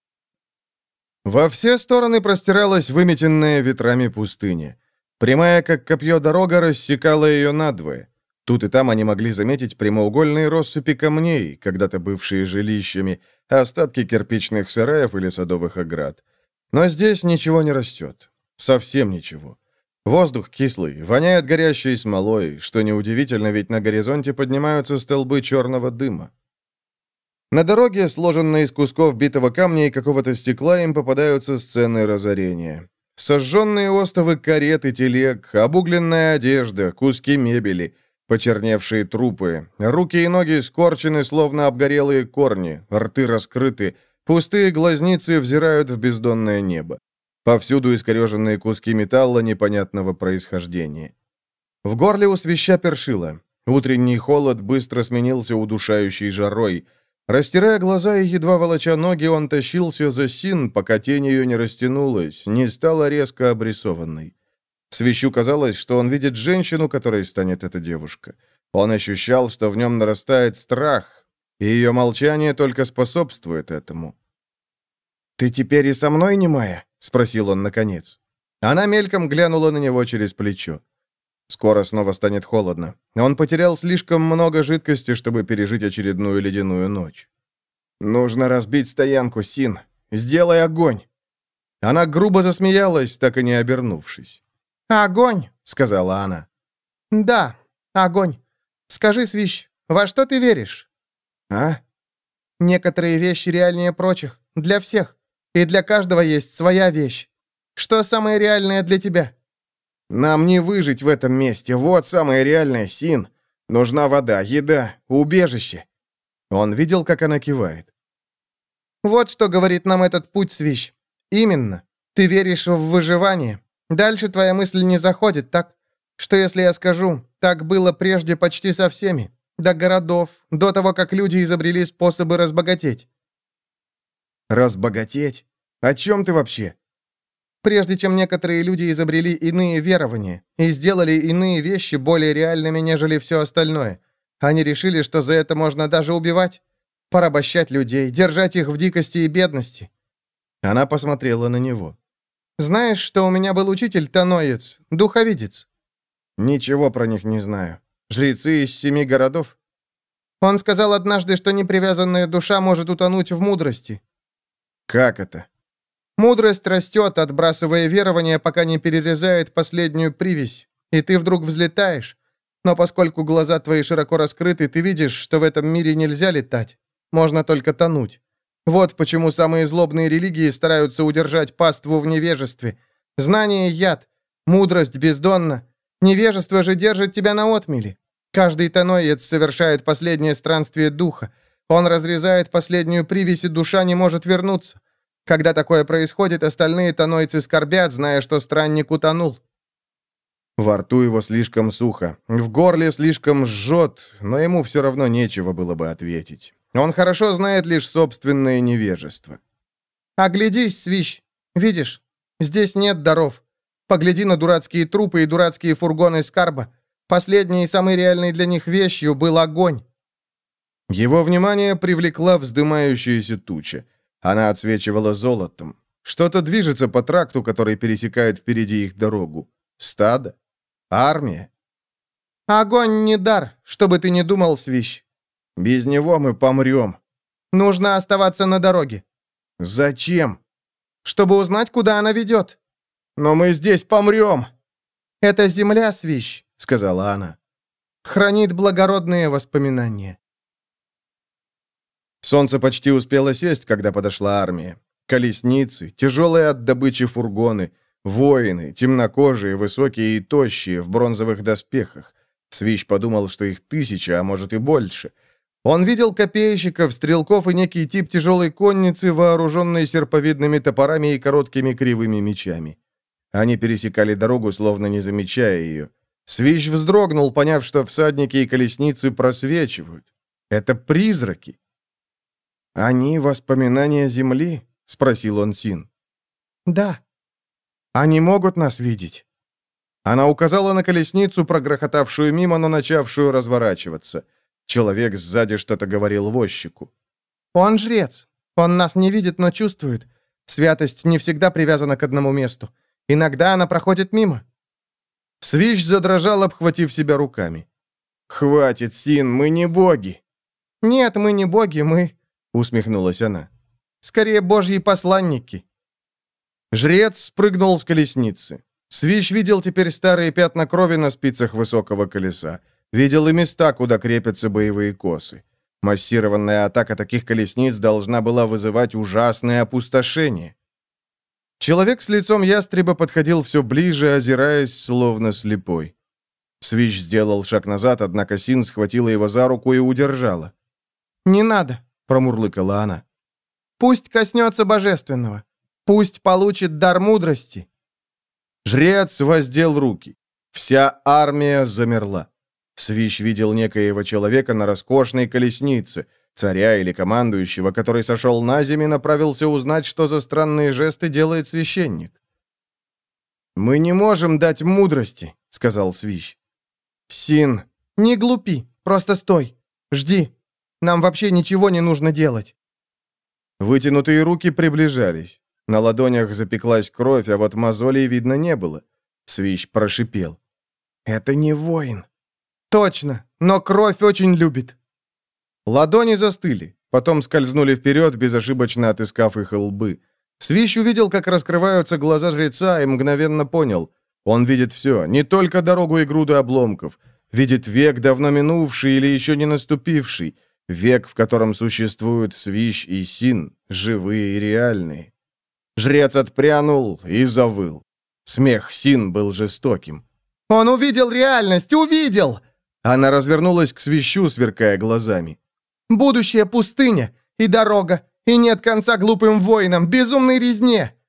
Во все стороны простиралась выметенная ветрами пустыня. Прямая, как копье, дорога рассекала ее надвое. Тут и там они могли заметить прямоугольные россыпи камней, когда-то бывшие жилищами, остатки кирпичных сараев или садовых оград. Но здесь ничего не растет. Совсем ничего. Воздух кислый, воняет горящей смолой, что неудивительно, ведь на горизонте поднимаются столбы черного дыма. На дороге, сложенной из кусков битого камня и какого-то стекла, им попадаются сцены разорения. Сожженные остовы карет и телег, обугленная одежда, куски мебели, почерневшие трупы, руки и ноги скорчены, словно обгорелые корни, рты раскрыты, пустые глазницы взирают в бездонное небо. Повсюду искореженные куски металла непонятного происхождения. В горле у Свища першило. Утренний холод быстро сменился удушающей жарой. Растирая глаза и едва волоча ноги, он тащился за Син, пока тень ее не растянулась, не стала резко обрисованной. Свищу казалось, что он видит женщину, которой станет эта девушка. Он ощущал, что в нем нарастает страх, и ее молчание только способствует этому. «Ты теперь и со мной, немая?» — спросил он наконец. Она мельком глянула на него через плечо. Скоро снова станет холодно. Он потерял слишком много жидкости, чтобы пережить очередную ледяную ночь. «Нужно разбить стоянку, Син. Сделай огонь!» Она грубо засмеялась, так и не обернувшись. «Огонь!» — сказала она. «Да, огонь. Скажи, Свищ, во что ты веришь?» «А?» «Некоторые вещи реальнее прочих. Для всех. И для каждого есть своя вещь. Что самое реальное для тебя?» «Нам не выжить в этом месте. Вот самое реальное, Син. Нужна вода, еда, убежище». Он видел, как она кивает. «Вот что говорит нам этот путь, Свищ. Именно. Ты веришь в выживание. Дальше твоя мысль не заходит, так? Что если я скажу, так было прежде почти со всеми? До городов, до того, как люди изобрели способы разбогатеть. Разбогатеть? О чем ты вообще? Прежде чем некоторые люди изобрели иные верования и сделали иные вещи более реальными, нежели все остальное, они решили, что за это можно даже убивать, порабощать людей, держать их в дикости и бедности. Она посмотрела на него. Знаешь, что у меня был учитель-таноец, духовидец? Ничего про них не знаю. Жрецы из семи городов? Он сказал однажды, что непривязанная душа может утонуть в мудрости. Как это? Мудрость растет, отбрасывая верование, пока не перерезает последнюю привязь, и ты вдруг взлетаешь. Но поскольку глаза твои широко раскрыты, ты видишь, что в этом мире нельзя летать. Можно только тонуть. Вот почему самые злобные религии стараются удержать паству в невежестве. Знание — яд, мудрость — бездонна. Невежество же держит тебя на отмели. Каждый таноец совершает последнее странствие духа. Он разрезает последнюю привязь, и душа не может вернуться. Когда такое происходит, остальные танойцы скорбят, зная, что странник утонул. Во рту его слишком сухо, в горле слишком жжет, но ему все равно нечего было бы ответить. Он хорошо знает лишь собственное невежество. «Оглядись, свищ. Видишь, здесь нет даров. Погляди на дурацкие трупы и дурацкие фургоны скарба. Последней и самой реальной для них вещью был огонь». Его внимание привлекла вздымающаяся туча. Она отсвечивала золотом. Что-то движется по тракту, который пересекает впереди их дорогу. Стадо? Армия? «Огонь не дар, чтобы ты не думал, свищ. Без него мы помрем». Нужно оставаться на дороге. «Зачем?» «Чтобы узнать, куда она ведет». «Но мы здесь помрем». «Это земля, свищ», — сказала она. «Хранит благородные воспоминания». Солнце почти успело сесть, когда подошла армия. Колесницы, тяжелые от добычи фургоны, воины, темнокожие, высокие и тощие, в бронзовых доспехах. Свищ подумал, что их тысяча, а может и больше. Он видел копейщиков, стрелков и некий тип тяжелой конницы, вооруженной серповидными топорами и короткими кривыми мечами. Они пересекали дорогу, словно не замечая ее. Свищ вздрогнул, поняв, что всадники и колесницы просвечивают. Это призраки. «Они воспоминания Земли?» — спросил он Син. «Да». «Они могут нас видеть?» Она указала на колесницу, прогрохотавшую мимо, но начавшую разворачиваться. Человек сзади что-то говорил возчику. «Он жрец. Он нас не видит, но чувствует. Святость не всегда привязана к одному месту. Иногда она проходит мимо». Свищ задрожал, обхватив себя руками. «Хватит, Син, мы не боги». «Нет, мы не боги, мы...» — усмехнулась она. «Скорее, божьи посланники». Жрец спрыгнул с колесницы. Свищ видел теперь старые пятна крови на спицах высокого колеса. Видел и места, куда крепятся боевые косы. Массированная атака таких колесниц должна была вызывать ужасное опустошение. Человек с лицом ястреба подходил все ближе, озираясь, словно слепой. Свищ сделал шаг назад, однако Син схватила его за руку и удержала. «Не надо», — промурлыкала она. «Пусть коснется божественного. Пусть получит дар мудрости». Жрец воздел руки. Вся армия замерла. Свищ видел некоего человека на роскошной колеснице, царя или командующего, который сошел на землю и направился узнать, что за странные жесты делает священник. «Мы не можем дать мудрости», — сказал Свищ. «Син, не глупи, просто стой. Жди. Нам вообще ничего не нужно делать». Вытянутые руки приближались. На ладонях запеклась кровь, а вот мозолей видно не было. Свищ прошипел. «Это не воин». «Точно, но кровь очень любит». Ладони застыли, потом скользнули вперед, безошибочно отыскав их лбы. Свищ увидел, как раскрываются глаза жреца, и мгновенно понял. Он видит все, не только дорогу и груду обломков. Видит век, давно минувший или еще не наступивший. Век, в котором существуют Свищ и Син, живые и реальные. Жрец отпрянул и завыл. Смех Син был жестоким. «Он увидел реальность! Увидел!» Она развернулась к Свищу, сверкая глазами. «Будущее пустыня, и дорога, и нет конца глупым воинам, безумной резне!»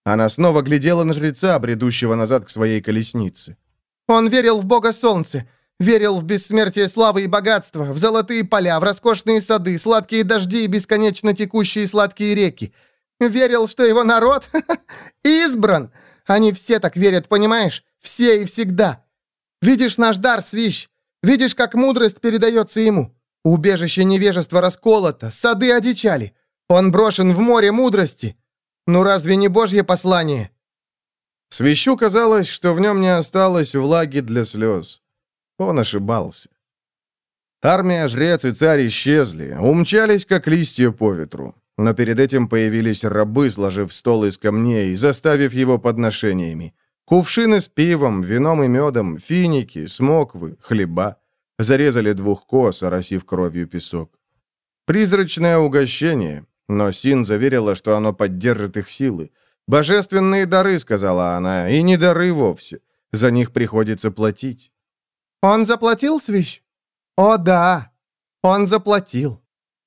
Она снова глядела на жреца, бредущего назад к своей колеснице. «Он верил в бога солнца, верил в бессмертие славы и богатства, в золотые поля, в роскошные сады, сладкие дожди и бесконечно текущие сладкие реки. Верил, что его народ избран. Они все так верят, понимаешь? Все и всегда. Видишь наш дар, свищ? Видишь, как мудрость передается ему? Убежище невежества расколото, сады одичали. Он брошен в море мудрости. Ну разве не Божье послание?» Свящу казалось, что в нем не осталось влаги для слез. Он ошибался. Армия, жрец и царь исчезли, умчались, как листья по ветру. Но перед этим появились рабы, сложив стол из камней, заставив его подношениями. Кувшины с пивом, вином и медом, финики, смоквы, хлеба. Зарезали двух коз, оросив кровью песок. Призрачное угощение, но Син заверила, что оно поддержит их силы. «Божественные дары», — сказала она, — «и не дары вовсе. За них приходится платить». «Он заплатил, свищ?» «О, да, он заплатил».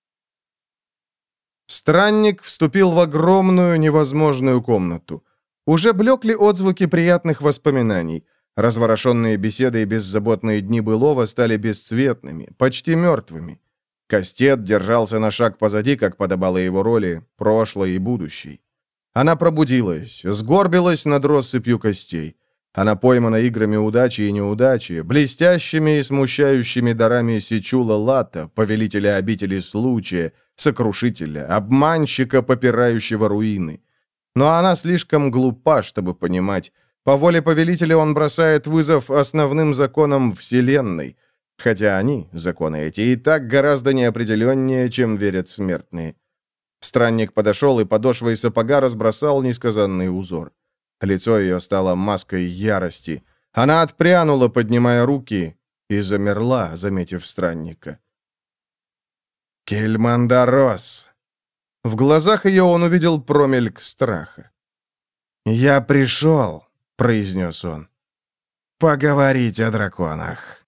Странник вступил в огромную невозможную комнату. Уже блекли отзвуки приятных воспоминаний. Разворошенные беседы и беззаботные дни былого стали бесцветными, почти мертвыми. Кастет держался на шаг позади, как подобало его роли, прошлой и будущей. Она пробудилась, сгорбилась над россыпью костей. Она поймана играми удачи и неудачи, блестящими и смущающими дарами Сичула Лата, повелителя обители случая, сокрушителя, обманщика, попирающего руины. Но она слишком глупа, чтобы понимать. По воле повелителя он бросает вызов основным законам Вселенной, хотя они, законы эти, и так гораздо неопределеннее, чем верят смертные. Странник подошел и подошвой сапога разбросал несказанный узор. Лицо ее стало маской ярости. Она отпрянула, поднимая руки, и замерла, заметив странника. «Кельмандарос!» В глазах ее он увидел промельк страха. «Я пришел», — произнес он, — «поговорить о драконах».